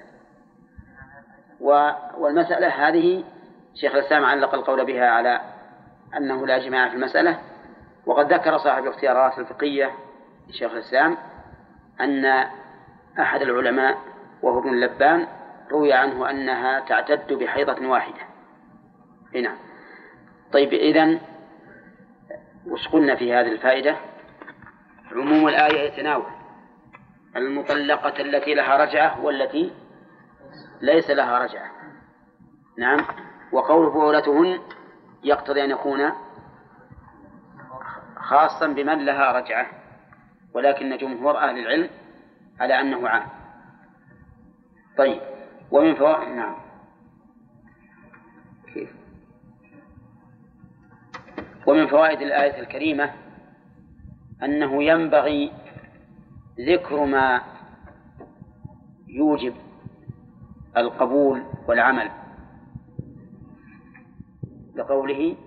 والمسألة هذه شيخ الإسلام علق القول بها على أنه لا جماع في المسألة. وقد ذكر صاحب الاختيارات الفقهية شيخ الإسلام أن أحد العلماء وهو ابن اللبان روي عنه أنها تعتد بحيضة واحدة. هنا طيب، إذن وش قلنا في هذه الفائدة؟ عموم الآية يتناول المطلقة التي لها رجعة والتي ليس لها رجعة. نعم. وقول بعولتهن يقتضي أن يكون خاصا بمن لها رجعة، ولكن جمهور أهل العلم على أنه عام. طيب، ومن فوائد نعم كيف؟ ومن فوائد الآية الكريمة أنه ينبغي ذكر ما يوجب القبول والعمل، لقوله